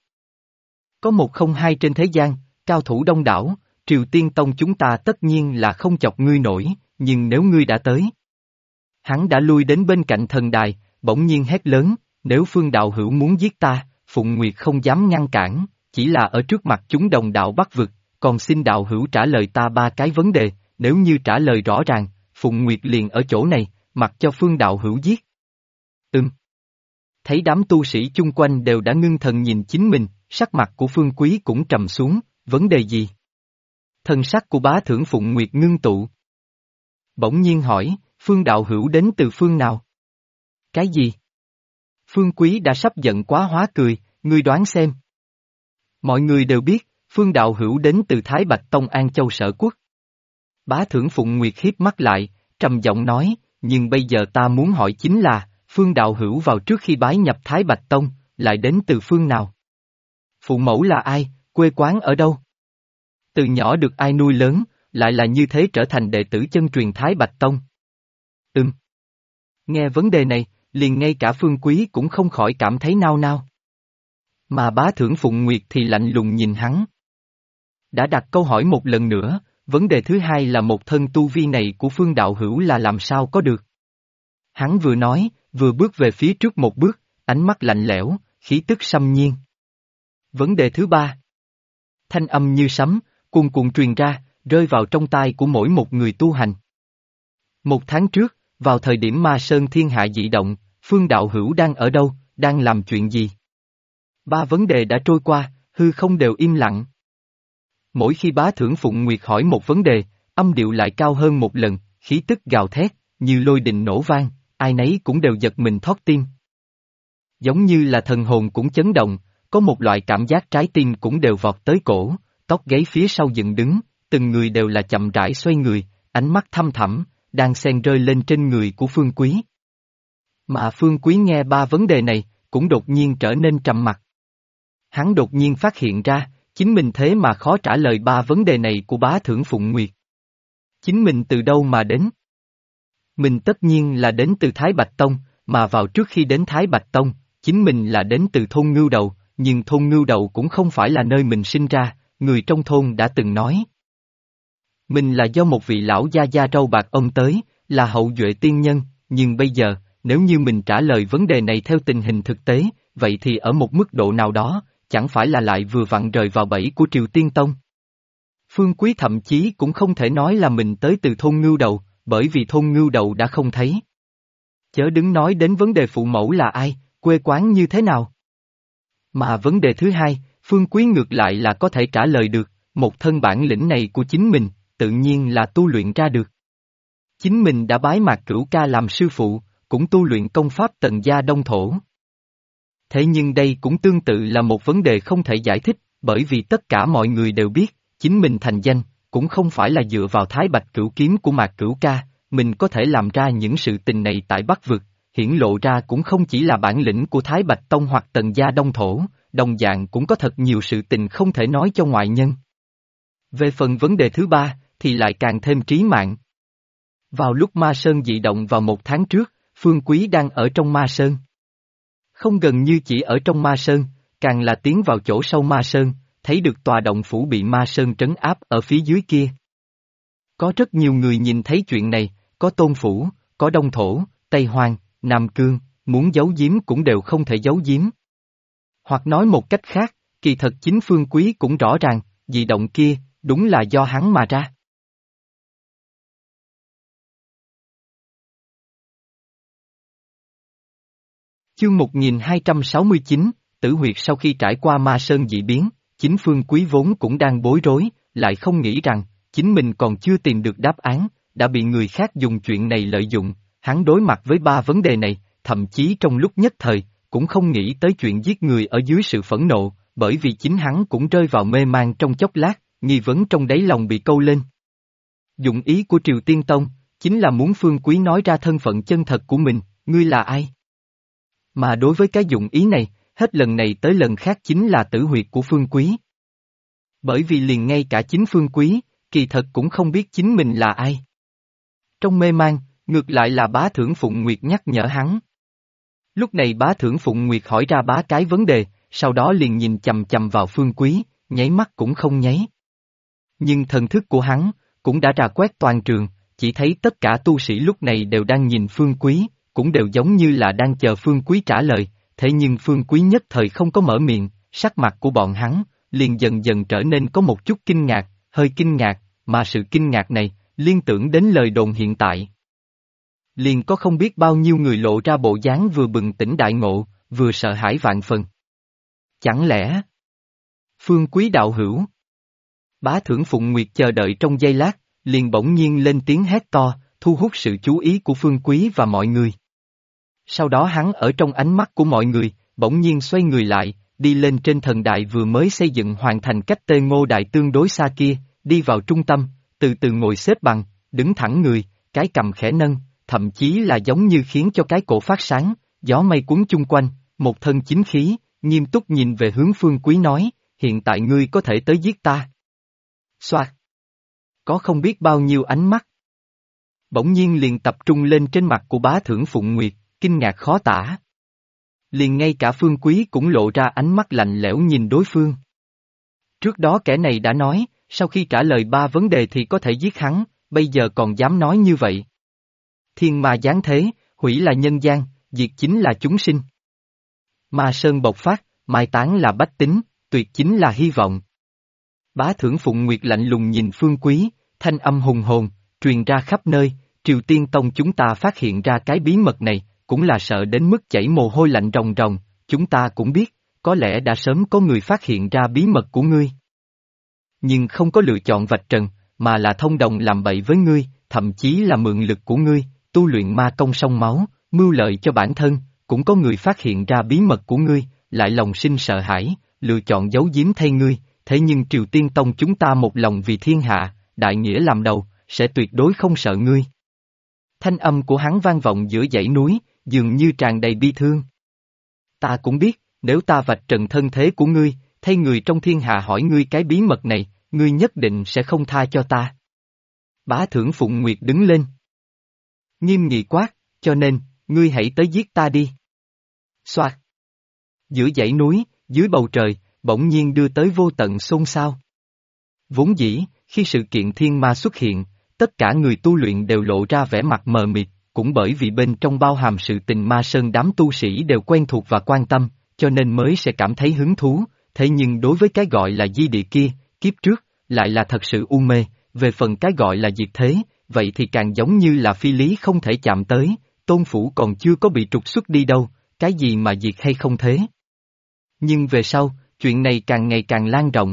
Có một không hai trên thế gian, cao thủ đông đảo, Triều Tiên Tông chúng ta tất nhiên là không chọc ngươi nổi, nhưng nếu ngươi đã tới. Hắn đã lui đến bên cạnh thần đài, bỗng nhiên hét lớn, nếu Phương đạo hữu muốn giết ta, Phụng Nguyệt không dám ngăn cản, chỉ là ở trước mặt chúng đồng đạo Bắc vực, còn xin đạo hữu trả lời ta ba cái vấn đề, nếu như trả lời rõ ràng, Phụng Nguyệt liền ở chỗ này, mặc cho Phương đạo hữu giết. Thấy đám tu sĩ chung quanh đều đã ngưng thần nhìn chính mình, sắc mặt của Phương Quý cũng trầm xuống, vấn đề gì? Thần sắc của Bá Thưởng Phụng Nguyệt ngưng tụ. Bỗng nhiên hỏi, Phương đạo hữu đến từ phương nào? Cái gì? Phương Quý đã sắp giận quá hóa cười, ngươi đoán xem. Mọi người đều biết, Phương đạo hữu đến từ Thái Bạch Tông An Châu Sở Quốc. Bá Thưởng Phụng Nguyệt hiếp mắt lại, trầm giọng nói, nhưng bây giờ ta muốn hỏi chính là, Phương đạo hữu vào trước khi bái nhập Thái Bạch Tông, lại đến từ phương nào? Phụ mẫu là ai, quê quán ở đâu? Từ nhỏ được ai nuôi lớn, lại là như thế trở thành đệ tử chân truyền Thái Bạch Tông? Nghe vấn đề này, liền ngay cả Phương Quý cũng không khỏi cảm thấy nao nao. Mà Bá Thưởng Phụng Nguyệt thì lạnh lùng nhìn hắn. Đã đặt câu hỏi một lần nữa, vấn đề thứ hai là một thân tu vi này của Phương đạo hữu là làm sao có được? Hắn vừa nói, vừa bước về phía trước một bước, ánh mắt lạnh lẽo, khí tức xâm nhiên. Vấn đề thứ ba. Thanh âm như sấm, cuồn cuộn truyền ra, rơi vào trong tai của mỗi một người tu hành. 1 tháng trước, vào thời điểm Ma Sơn thiên hạ dị động, Phương đạo hữu đang ở đâu, đang làm chuyện gì? 3 vấn đề đã trôi qua, hư không đều im lặng. Mỗi khi Bá Thưởng Phụng Nguyệt hỏi một vấn đề, âm điệu lại cao hơn một lần, khí tức gào thét, như lôi đình nổ vang, ai nấy cũng đều giật mình thót tim. Giống như là thần hồn cũng chấn động, có một loại cảm giác trái tim cũng đều vọt tới cổ, tóc gáy phía sau dựng đứng, từng người đều là chậm rãi xoay người, ánh mắt thăm thẳm, đang xen rơi lên trên người của Phương Quý. Mà Phương Quý nghe ba vấn đề này, cũng đột nhiên trở nên trầm mặc. Hắn đột nhiên phát hiện ra, chính mình thế mà khó trả lời ba vấn đề này của bá thưởng Phụng Nguyệt. Chính mình từ đâu mà đến? Mình tất nhiên là đến từ Thái Bạch Tông, mà vào trước khi đến Thái Bạch Tông, chính mình là đến từ thôn Ngưu Đầu, nhưng thôn Ngưu Đầu cũng không phải là nơi mình sinh ra, người trong thôn đã từng nói. Mình là do một vị lão gia gia râu bạc ông tới, là hậu duệ tiên nhân, nhưng bây giờ, nếu như mình trả lời vấn đề này theo tình hình thực tế, vậy thì ở một mức độ nào đó, chẳng phải là lại vừa vặn rời vào bẫy của Triều Tiên Tông. Phương Quý thậm chí cũng không thể nói là mình tới từ thôn Ngưu Đầu, bởi vì thôn Ngưu Đầu đã không thấy. Chớ đừng nói đến vấn đề phụ mẫu là ai, quê quán như thế nào. Mà vấn đề thứ hai, Phương Quý ngược lại là có thể trả lời được, một thân bản lĩnh này của chính mình, tự nhiên là tu luyện ra được. Chính mình đã bái Mạc Cửu Ca làm sư phụ, cũng tu luyện công pháp Tần Gia Đông Thổ. Thế nhưng đây cũng tương tự là một vấn đề không thể giải thích, bởi vì tất cả mọi người đều biết, chính mình thành danh, cũng không phải là dựa vào Thái Bạch Cửu Kiếm của Mạc Cửu Ca, mình có thể làm ra những sự tình này tại Bắc Vực, hiển lộ ra cũng không chỉ là bản lĩnh của Thái Bạch Tông hoặc Tần Gia Đông Thổ, đồng dạng cũng có thật nhiều sự tình không thể nói cho ngoại nhân. Về phần vấn đề thứ ba, thì lại càng thêm trí mạng. Vào lúc Ma Sơn dị động vào 1 tháng trước, Phương Quý đang ở trong Ma Sơn. Không gần như chỉ ở trong Ma Sơn, càng là tiến vào chỗ sâu Ma Sơn, thấy được tòa động phủ bị Ma Sơn trấn áp ở phía dưới kia. Có rất nhiều người nhìn thấy chuyện này, có Tôn Phủ, có Đông Thổ, Tây Hoang, Nam Cương, muốn giấu giếm cũng đều không thể giấu giếm. Hoặc nói một cách khác, kỳ thật chính Phương Quý cũng rõ ràng, dị động kia, đúng là do hắn mà ra. Chương 1269, Tử Huyệt sau khi trải qua Ma Sơn dị biến, chính Phương Quý vốn cũng đang bối rối, lại không nghĩ rằng, chính mình còn chưa tìm được đáp án, đã bị người khác dùng chuyện này lợi dụng, hắn đối mặt với ba vấn đề này, thậm chí trong lúc nhất thời, cũng không nghĩ tới chuyện giết người ở dưới sự phẫn nộ, bởi vì chính hắn cũng rơi vào mê man trong chốc lát, nghi vấn trong đáy lòng bị câu lên. Dụng ý của Triều Tiên Tông, chính là muốn Phương Quý nói ra thân phận chân thật của mình, ngươi là ai? Mà đối với cái dụng ý này, hết lần này tới lần khác chính là tử huyệt của Phương Quý. Bởi vì liền ngay cả chính Phương Quý, kỳ thật cũng không biết chính mình là ai. Trong mê man, ngược lại là bá thưởng Phụng Nguyệt nhắc nhở hắn. Lúc này bá thưởng Phụng Nguyệt hỏi ra bá cái vấn đề, sau đó liền nhìn chầm chầm vào Phương Quý, nháy mắt cũng không nháy. Nhưng thần thức của hắn, cũng đã rà quét toàn trường, chỉ thấy tất cả tu sĩ lúc này đều đang nhìn Phương Quý, cũng đều giống như là đang chờ Phương Quý trả lời, thế nhưng Phương Quý nhất thời không có mở miệng, sắc mặt của bọn hắn, liền dần dần trở nên có một chút kinh ngạc, hơi kinh ngạc, mà sự kinh ngạc này, liên tưởng đến lời đồn hiện tại. Liền có không biết bao nhiêu người lộ ra bộ dáng vừa bừng tỉnh đại ngộ, vừa sợ hãi vạn phần. Chẳng lẽ Phương Quý đạo hữu? Bá thưởng Phụng Nguyệt chờ đợi trong giây lát, liền bỗng nhiên lên tiếng hét to, thu hút sự chú ý của Phương Quý và mọi người. Sau đó hắn ở trong ánh mắt của mọi người, bỗng nhiên xoay người lại, đi lên trên thần đại vừa mới xây dựng hoàn thành cách Tê Ngô Đại tương đối xa kia, đi vào trung tâm, từ từ ngồi xếp bằng, đứng thẳng người, cái cầm khẽ nâng, thậm chí là giống như khiến cho cái cổ phát sáng, gió mây cuốn chung quanh, một thân chính khí, nghiêm túc nhìn về hướng Phương Quý nói, hiện tại ngươi có thể tới giết ta. Soạt. Có không biết bao nhiêu ánh mắt. Bỗng nhiên liền tập trung lên trên mặt của bá thưởng Phụng Nguyệt, kinh ngạc khó tả. Liền ngay cả Phương Quý cũng lộ ra ánh mắt lạnh lẽo nhìn đối phương. Trước đó kẻ này đã nói, sau khi trả lời ba vấn đề thì có thể giết hắn, bây giờ còn dám nói như vậy. Thiên ma giáng thế, hủy là nhân gian, diệt chính là chúng sinh. Ma sơn bộc phát, mai táng là bách tính, tuyệt chính là hy vọng. Bá thưởng Phụng Nguyệt lạnh lùng nhìn Phương Quý, thanh âm hùng hồn, truyền ra khắp nơi, Triều Tiên Tông chúng ta phát hiện ra cái bí mật này, cũng là sợ đến mức chảy mồ hôi lạnh ròng ròng, chúng ta cũng biết, có lẽ đã sớm có người phát hiện ra bí mật của ngươi. Nhưng không có lựa chọn vạch trần, mà là thông đồng làm bậy với ngươi, thậm chí là mượn lực của ngươi, tu luyện ma công sông máu, mưu lợi cho bản thân, cũng có người phát hiện ra bí mật của ngươi, lại lòng sinh sợ hãi, lựa chọn giấu giếm thay ngươi, thế nhưng Triều Tiên Tông chúng ta một lòng vì thiên hạ, đại nghĩa làm đầu, sẽ tuyệt đối không sợ ngươi. Thanh âm của hắn vang vọng giữa dãy núi, dường như tràn đầy bi thương. Ta cũng biết, nếu ta vạch trần thân thế của ngươi, thay người trong thiên hạ hỏi ngươi cái bí mật này, ngươi nhất định sẽ không tha cho ta. Bá Thưởng Phụng Nguyệt đứng lên. Nghiêm nghị quát, cho nên, ngươi hãy tới giết ta đi. Soạt. Giữa dãy núi, dưới bầu trời, bỗng nhiên đưa tới vô tận xôn xao. Vốn dĩ, khi sự kiện thiên ma xuất hiện, tất cả người tu luyện đều lộ ra vẻ mặt mờ mịt, cũng bởi vì bên trong bao hàm sự tình ma sơn đám tu sĩ đều quen thuộc và quan tâm, cho nên mới sẽ cảm thấy hứng thú, thế nhưng đối với cái gọi là di địa kia, kiếp trước, lại là thật sự u mê, về phần cái gọi là diệt thế, vậy thì càng giống như là phi lý không thể chạm tới, Tôn Phủ còn chưa có bị trục xuất đi đâu, cái gì mà diệt hay không thế. Nhưng về sau, chuyện này càng ngày càng lan rộng.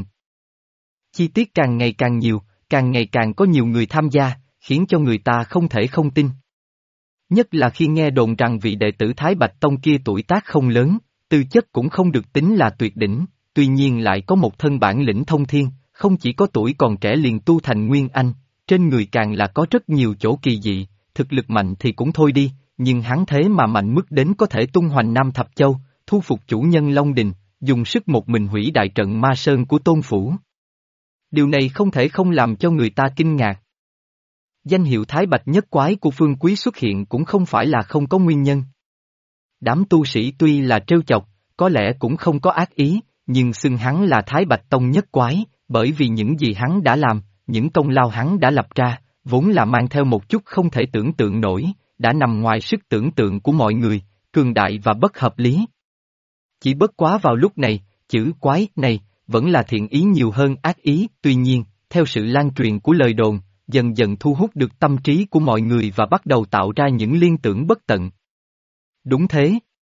Chi tiết càng ngày càng nhiều, càng ngày càng có nhiều người tham gia, khiến cho người ta không thể không tin. Nhất là khi nghe đồn rằng vị đệ tử Thái Bạch Tông kia tuổi tác không lớn, tư chất cũng không được tính là tuyệt đỉnh, tuy nhiên lại có một thân bản lĩnh thông thiên, không chỉ có tuổi còn trẻ liền tu thành Nguyên Anh, trên người càng là có rất nhiều chỗ kỳ dị, thực lực mạnh thì cũng thôi đi, nhưng hắn thế mà mạnh mức đến có thể tung hoành Nam Thập Châu, thu phục chủ nhân Long Đình, dùng sức một mình hủy đại trận ma sơn của Tôn Phủ. Điều này không thể không làm cho người ta kinh ngạc. Danh hiệu Thái Bạch Nhất Quái của Phương Quý xuất hiện cũng không phải là không có nguyên nhân. Đám tu sĩ tuy là trêu chọc, có lẽ cũng không có ác ý, nhưng xưng hắn là Thái Bạch Tông Nhất Quái, bởi vì những gì hắn đã làm, những công lao hắn đã lập ra, vốn là mang theo một chút không thể tưởng tượng nổi, đã nằm ngoài sức tưởng tượng của mọi người, cường đại và bất hợp lý. Chỉ bất quá vào lúc này, chữ quái này, vẫn là thiện ý nhiều hơn ác ý, tuy nhiên, theo sự lan truyền của lời đồn, dần dần thu hút được tâm trí của mọi người và bắt đầu tạo ra những liên tưởng bất tận. Đúng thế.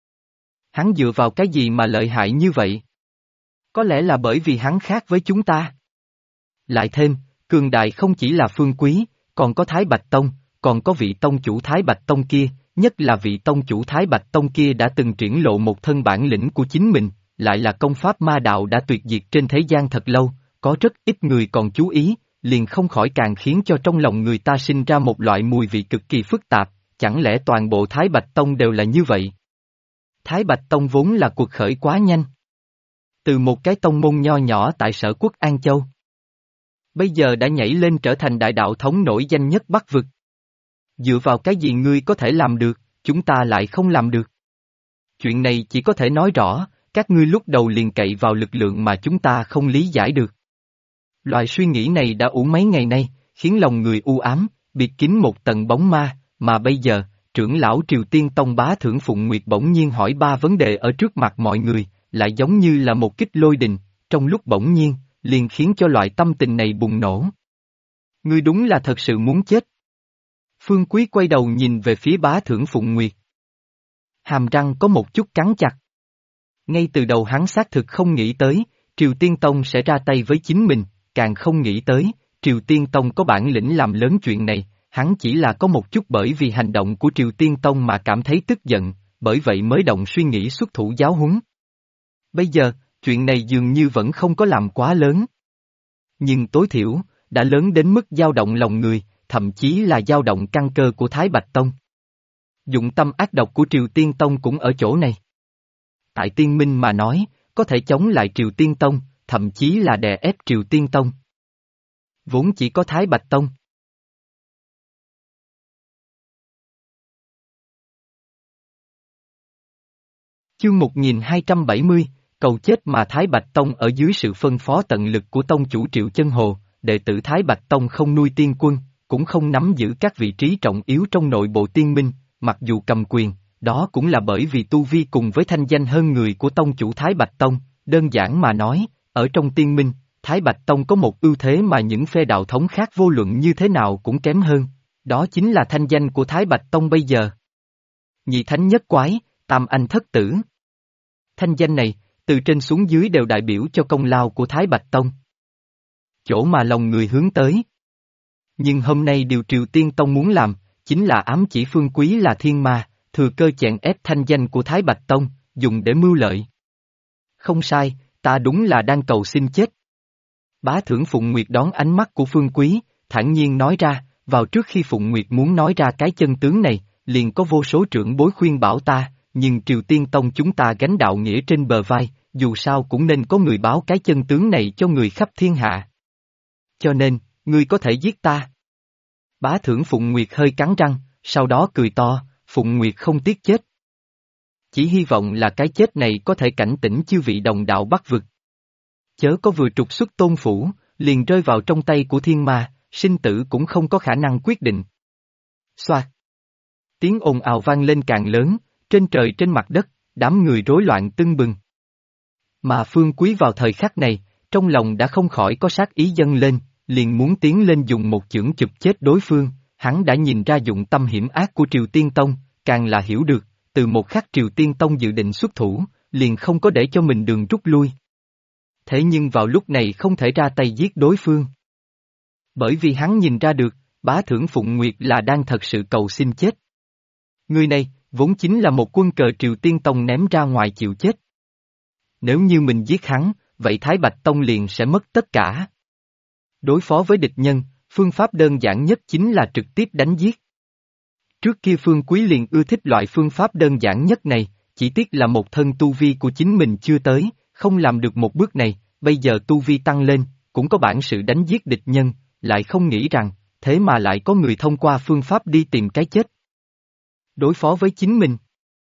Hắn dựa vào cái gì mà lợi hại như vậy? Có lẽ là bởi vì hắn khác với chúng ta. Lại thêm, cường đại không chỉ là Phương Quý, còn có Thái Bạch Tông, còn có vị tông chủ Thái Bạch Tông kia, nhất là vị tông chủ Thái Bạch Tông kia đã từng triển lộ một thân bản lĩnh của chính mình, lại là công pháp ma đạo đã tuyệt diệt trên thế gian thật lâu, có rất ít người còn chú ý, liền không khỏi càng khiến cho trong lòng người ta sinh ra một loại mùi vị cực kỳ phức tạp, chẳng lẽ toàn bộ Thái Bạch Tông đều là như vậy? Thái Bạch Tông vốn là cuộc khởi quá nhanh. Từ một cái tông môn nho nhỏ tại sở quốc An Châu. Bây giờ đã nhảy lên trở thành đại đạo thống nổi danh nhất Bắc vực. Dựa vào cái gì ngươi có thể làm được, chúng ta lại không làm được. Chuyện này chỉ có thể nói rõ, các ngươi lúc đầu liền cậy vào lực lượng mà chúng ta không lý giải được. Loại suy nghĩ này đã ủ mấy ngày nay, khiến lòng người u ám, bịt kín một tầng bóng ma, mà bây giờ, trưởng lão Triều Tiên Tông Bá Thưởng Phụng Nguyệt bỗng nhiên hỏi ba vấn đề ở trước mặt mọi người, lại giống như là một kích lôi đình, trong lúc bỗng nhiên, liền khiến cho loại tâm tình này bùng nổ. Ngươi đúng là thật sự muốn chết. Phương Quý quay đầu nhìn về phía Bá Thưởng Phụng Nguyệt. Hàm răng có một chút cắn chặt. Ngay từ đầu hắn xác thực không nghĩ tới, Triều Tiên Tông sẽ ra tay với chính mình, càng không nghĩ tới, Triều Tiên Tông có bản lĩnh làm lớn chuyện này, hắn chỉ là có một chút bởi vì hành động của Triều Tiên Tông mà cảm thấy tức giận, bởi vậy mới động suy nghĩ xuất thủ giáo huấn. Bây giờ, chuyện này dường như vẫn không có làm quá lớn. Nhưng tối thiểu, đã lớn đến mức dao động lòng người, thậm chí là dao động căn cơ của Thái Bạch Tông. Dụng tâm ác độc của Triều Tiên Tông cũng ở chỗ này. Tại Tiên Minh mà nói, có thể chống lại Triều Tiên Tông, thậm chí là đè ép Triều Tiên Tông. Vốn chỉ có Thái Bạch Tông. Chương 1270, cầu chết mà Thái Bạch Tông ở dưới sự phân phó tận lực của Tông chủ Triệu Chân Hồ, đệ tử Thái Bạch Tông không nuôi tiên quân, cũng không nắm giữ các vị trí trọng yếu trong nội bộ tiên minh, mặc dù cầm quyền, đó cũng là bởi vì tu vi cùng với thanh danh hơn người của Tông chủ Thái Bạch Tông, đơn giản mà nói, ở trong tiên minh, Thái Bạch Tông có một ưu thế mà những phe đạo thống khác vô luận như thế nào cũng kém hơn, đó chính là thanh danh của Thái Bạch Tông bây giờ. Nhị thánh nhất quái, tam anh thất tử. Thanh danh này, từ trên xuống dưới đều đại biểu cho công lao của Thái Bạch Tông. Chỗ mà lòng người hướng tới. Nhưng hôm nay điều Triều Tiên Tông muốn làm, chính là ám chỉ Phương Quý là thiên ma, thừa cơ chèn ép thanh danh của Thái Bạch Tông, dùng để mưu lợi. Không sai, ta đúng là đang cầu xin chết. Bá thưởng Phụng Nguyệt đón ánh mắt của Phương Quý, thản nhiên nói ra, vào trước khi Phụng Nguyệt muốn nói ra cái chân tướng này, liền có vô số trưởng bối khuyên bảo ta, nhưng Triều Tiên Tông chúng ta gánh đạo nghĩa trên bờ vai, dù sao cũng nên có người báo cái chân tướng này cho người khắp thiên hạ. Cho nên, ngươi có thể giết ta. Bá thưởng Phụng Nguyệt hơi cắn răng, sau đó cười to, Phụng Nguyệt không tiếc chết. Chỉ hy vọng là cái chết này có thể cảnh tỉnh chư vị đồng đạo Bắc vực. Chớ có vừa trục xuất Tôn phủ, liền rơi vào trong tay của thiên ma, sinh tử cũng không có khả năng quyết định. Xoạt. Tiếng ồn ào vang lên càng lớn, trên trời trên mặt đất, đám người rối loạn tưng bừng. Mà Phương Quý vào thời khắc này, trong lòng đã không khỏi có sát ý dâng lên, liền muốn tiến lên dùng một chưởng chụp chết đối phương, hắn đã nhìn ra dụng tâm hiểm ác của Triều Tiên Tông, càng là hiểu được, từ một khắc Triều Tiên Tông dự định xuất thủ, liền không có để cho mình đường rút lui. Thế nhưng vào lúc này không thể ra tay giết đối phương. Bởi vì hắn nhìn ra được, bá thưởng Phụng Nguyệt là đang thật sự cầu xin chết. Người này, vốn chính là một quân cờ Triều Tiên Tông ném ra ngoài chịu chết. Nếu như mình giết hắn, vậy Thái Bạch Tông liền sẽ mất tất cả. Đối phó với địch nhân, phương pháp đơn giản nhất chính là trực tiếp đánh giết. Trước kia Phương Quý liền ưa thích loại phương pháp đơn giản nhất này, chỉ tiếc là một thân tu vi của chính mình chưa tới, không làm được một bước này, bây giờ tu vi tăng lên, cũng có bản sự đánh giết địch nhân, lại không nghĩ rằng, thế mà lại có người thông qua phương pháp đi tìm cái chết. Đối phó với chính mình.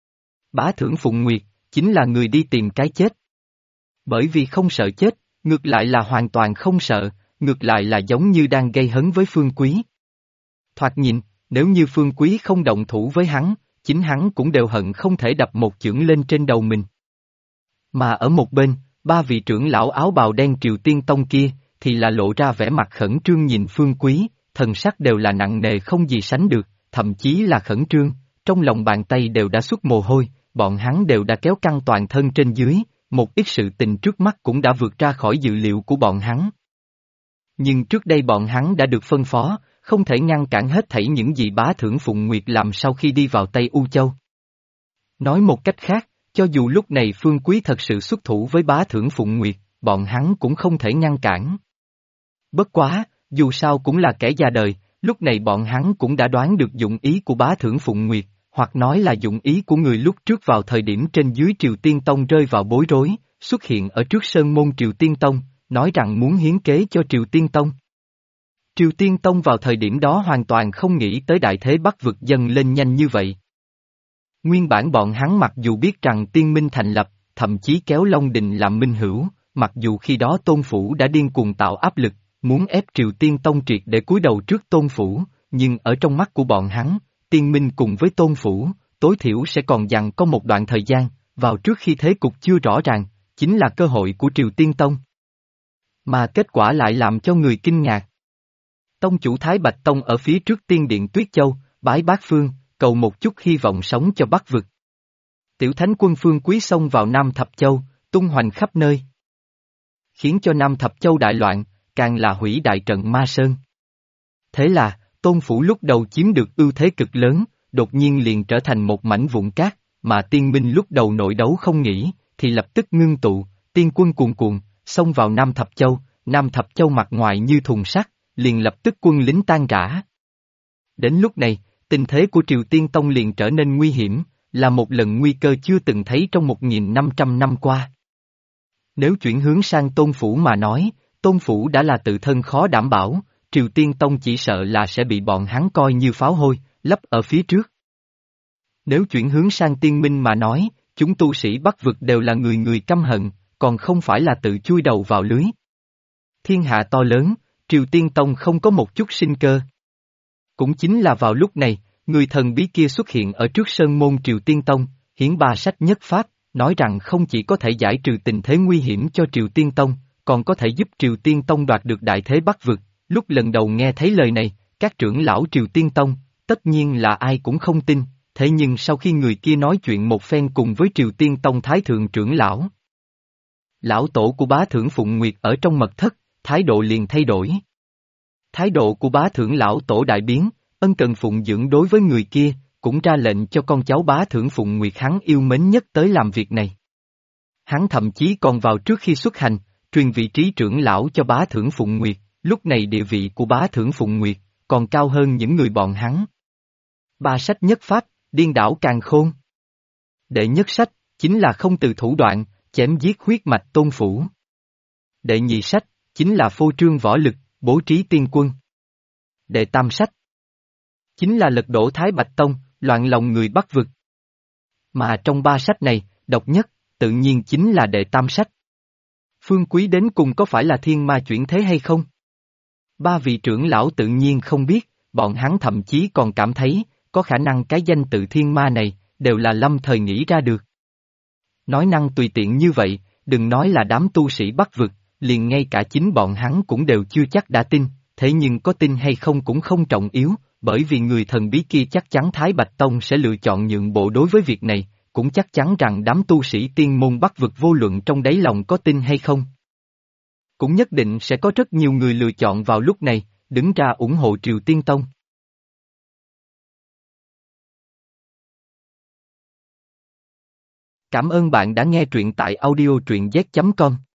Bá thưởng Phụng Nguyệt, chính là người đi tìm cái chết. Bởi vì không sợ chết, ngược lại là hoàn toàn không sợ, ngược lại là giống như đang gây hấn với Phương Quý. Thoạt nhìn, nếu như Phương Quý không động thủ với hắn, chính hắn cũng đều hận không thể đập một chưởng lên trên đầu mình. Mà ở một bên, ba vị trưởng lão áo bào đen Triều Tiên Tông kia, thì là lộ ra vẻ mặt khẩn trương nhìn Phương Quý, thần sắc đều là nặng nề không gì sánh được, thậm chí là khẩn trương, trong lòng bàn tay đều đã xuất mồ hôi, bọn hắn đều đã kéo căng toàn thân trên dưới, một ít sự tình trước mắt cũng đã vượt ra khỏi dự liệu của bọn hắn. Nhưng trước đây bọn hắn đã được phân phó, không thể ngăn cản hết thảy những gì bá thưởng Phụng Nguyệt làm sau khi đi vào Tây U Châu. Nói một cách khác, cho dù lúc này Phương Quý thật sự xuất thủ với bá thưởng Phụng Nguyệt, bọn hắn cũng không thể ngăn cản. Bất quá, dù sao cũng là kẻ già đời, lúc này bọn hắn cũng đã đoán được dụng ý của bá thưởng Phụng Nguyệt, hoặc nói là dụng ý của người lúc trước vào thời điểm trên dưới Triều Tiên Tông rơi vào bối rối, xuất hiện ở trước sơn môn Triều Tiên Tông, nói rằng muốn hiến kế cho Triều Tiên Tông. Triều Tiên Tông vào thời điểm đó hoàn toàn không nghĩ tới đại thế Bắc vực dâng lên nhanh như vậy. Nguyên bản bọn hắn mặc dù biết rằng tiên minh thành lập, thậm chí kéo Long Đình làm minh hữu, mặc dù khi đó Tôn Phủ đã điên cuồng tạo áp lực, muốn ép Triều Tiên Tông triệt để cúi đầu trước Tôn Phủ, nhưng ở trong mắt của bọn hắn, tiên minh cùng với Tôn Phủ, tối thiểu sẽ còn dằn có một đoạn thời gian, vào trước khi thế cục chưa rõ ràng, chính là cơ hội của Triều Tiên Tông. Mà kết quả lại làm cho người kinh ngạc. Tông chủ Thái Bạch Tông ở phía trước Tiên Điện Tuyết Châu, bái Bát Phương, cầu một chút hy vọng sống cho Bắc vực. Tiểu Thánh quân Phương Quý xông vào Nam Thập Châu, tung hoành khắp nơi. Khiến cho Nam Thập Châu đại loạn, càng là hủy đại trận Ma Sơn. Thế là, Tôn Phủ lúc đầu chiếm được ưu thế cực lớn, đột nhiên liền trở thành một mảnh vụn cát, mà tiên minh lúc đầu nội đấu không nghỉ, thì lập tức ngưng tụ, tiên quân cuồn cuộn, xông vào Nam Thập Châu mặt ngoài như thùng sắt, liền lập tức quân lính tan rã. Đến lúc này, tình thế của Triều Tiên Tông liền trở nên nguy hiểm, là một lần nguy cơ chưa từng thấy trong 1.500 năm qua. Nếu chuyển hướng sang Tôn Phủ mà nói, Tôn Phủ đã là tự thân khó đảm bảo, Triều Tiên Tông chỉ sợ là sẽ bị bọn hắn coi như pháo hôi, lấp ở phía trước. Nếu chuyển hướng sang Tiên Minh mà nói, chúng tu sĩ Bắc vực đều là người người căm hận, còn không phải là tự chui đầu vào lưới. Thiên hạ to lớn, Triều Tiên Tông không có một chút sinh cơ. Cũng chính là vào lúc này, người thần bí kia xuất hiện ở trước sơn môn Triều Tiên Tông, hiến ba sách nhất pháp, nói rằng không chỉ có thể giải trừ tình thế nguy hiểm cho Triều Tiên Tông, còn có thể giúp Triều Tiên Tông đoạt được đại thế Bắc vực. Lúc lần đầu nghe thấy lời này, các trưởng lão Triều Tiên Tông, tất nhiên là ai cũng không tin, thế nhưng sau khi người kia nói chuyện một phen cùng với Triều Tiên Tông Thái Thượng trưởng lão. Lão tổ của bá thưởng Phụng Nguyệt ở trong mật thất, thái độ liền thay đổi. Thái độ của bá thưởng lão tổ đại biến, ân cần phụng dưỡng đối với người kia, cũng ra lệnh cho con cháu bá thưởng Phụng Nguyệt hắn yêu mến nhất tới làm việc này. Hắn thậm chí còn vào trước khi xuất hành, truyền vị trí trưởng lão cho bá thưởng Phụng Nguyệt, lúc này địa vị của bá thưởng Phụng Nguyệt còn cao hơn những người bọn hắn. Ba sách nhất pháp, điên đảo càn khôn. Đệ nhất sách, chính là không từ thủ đoạn, chém giết huyết mạch tôn phủ. Đệ nhị sách, chính là phô trương võ lực, bố trí tiên quân. Đệ tam sách, chính là lật đổ Thái Bạch Tông, loạn lòng người Bắc vực. Mà trong ba sách này, độc nhất, tự nhiên chính là đệ tam sách. Phương Quý đến cùng có phải là thiên ma chuyển thế hay không? Ba vị trưởng lão tự nhiên không biết, bọn hắn thậm chí còn cảm thấy, có khả năng cái danh tự thiên ma này, đều là lâm thời nghĩ ra được. Nói năng tùy tiện như vậy, đừng nói là đám tu sĩ Bắc vực, liền ngay cả chính bọn hắn cũng đều chưa chắc đã tin, thế nhưng có tin hay không cũng không trọng yếu, bởi vì người thần bí kia chắc chắn Thái Bạch Tông sẽ lựa chọn nhượng bộ đối với việc này, cũng chắc chắn rằng đám tu sĩ tiên môn Bắc vực vô luận trong đáy lòng có tin hay không. Cũng nhất định sẽ có rất nhiều người lựa chọn vào lúc này, đứng ra ủng hộ Triều Tiên Tông. Cảm ơn bạn đã nghe truyện tại audio truyện z.com.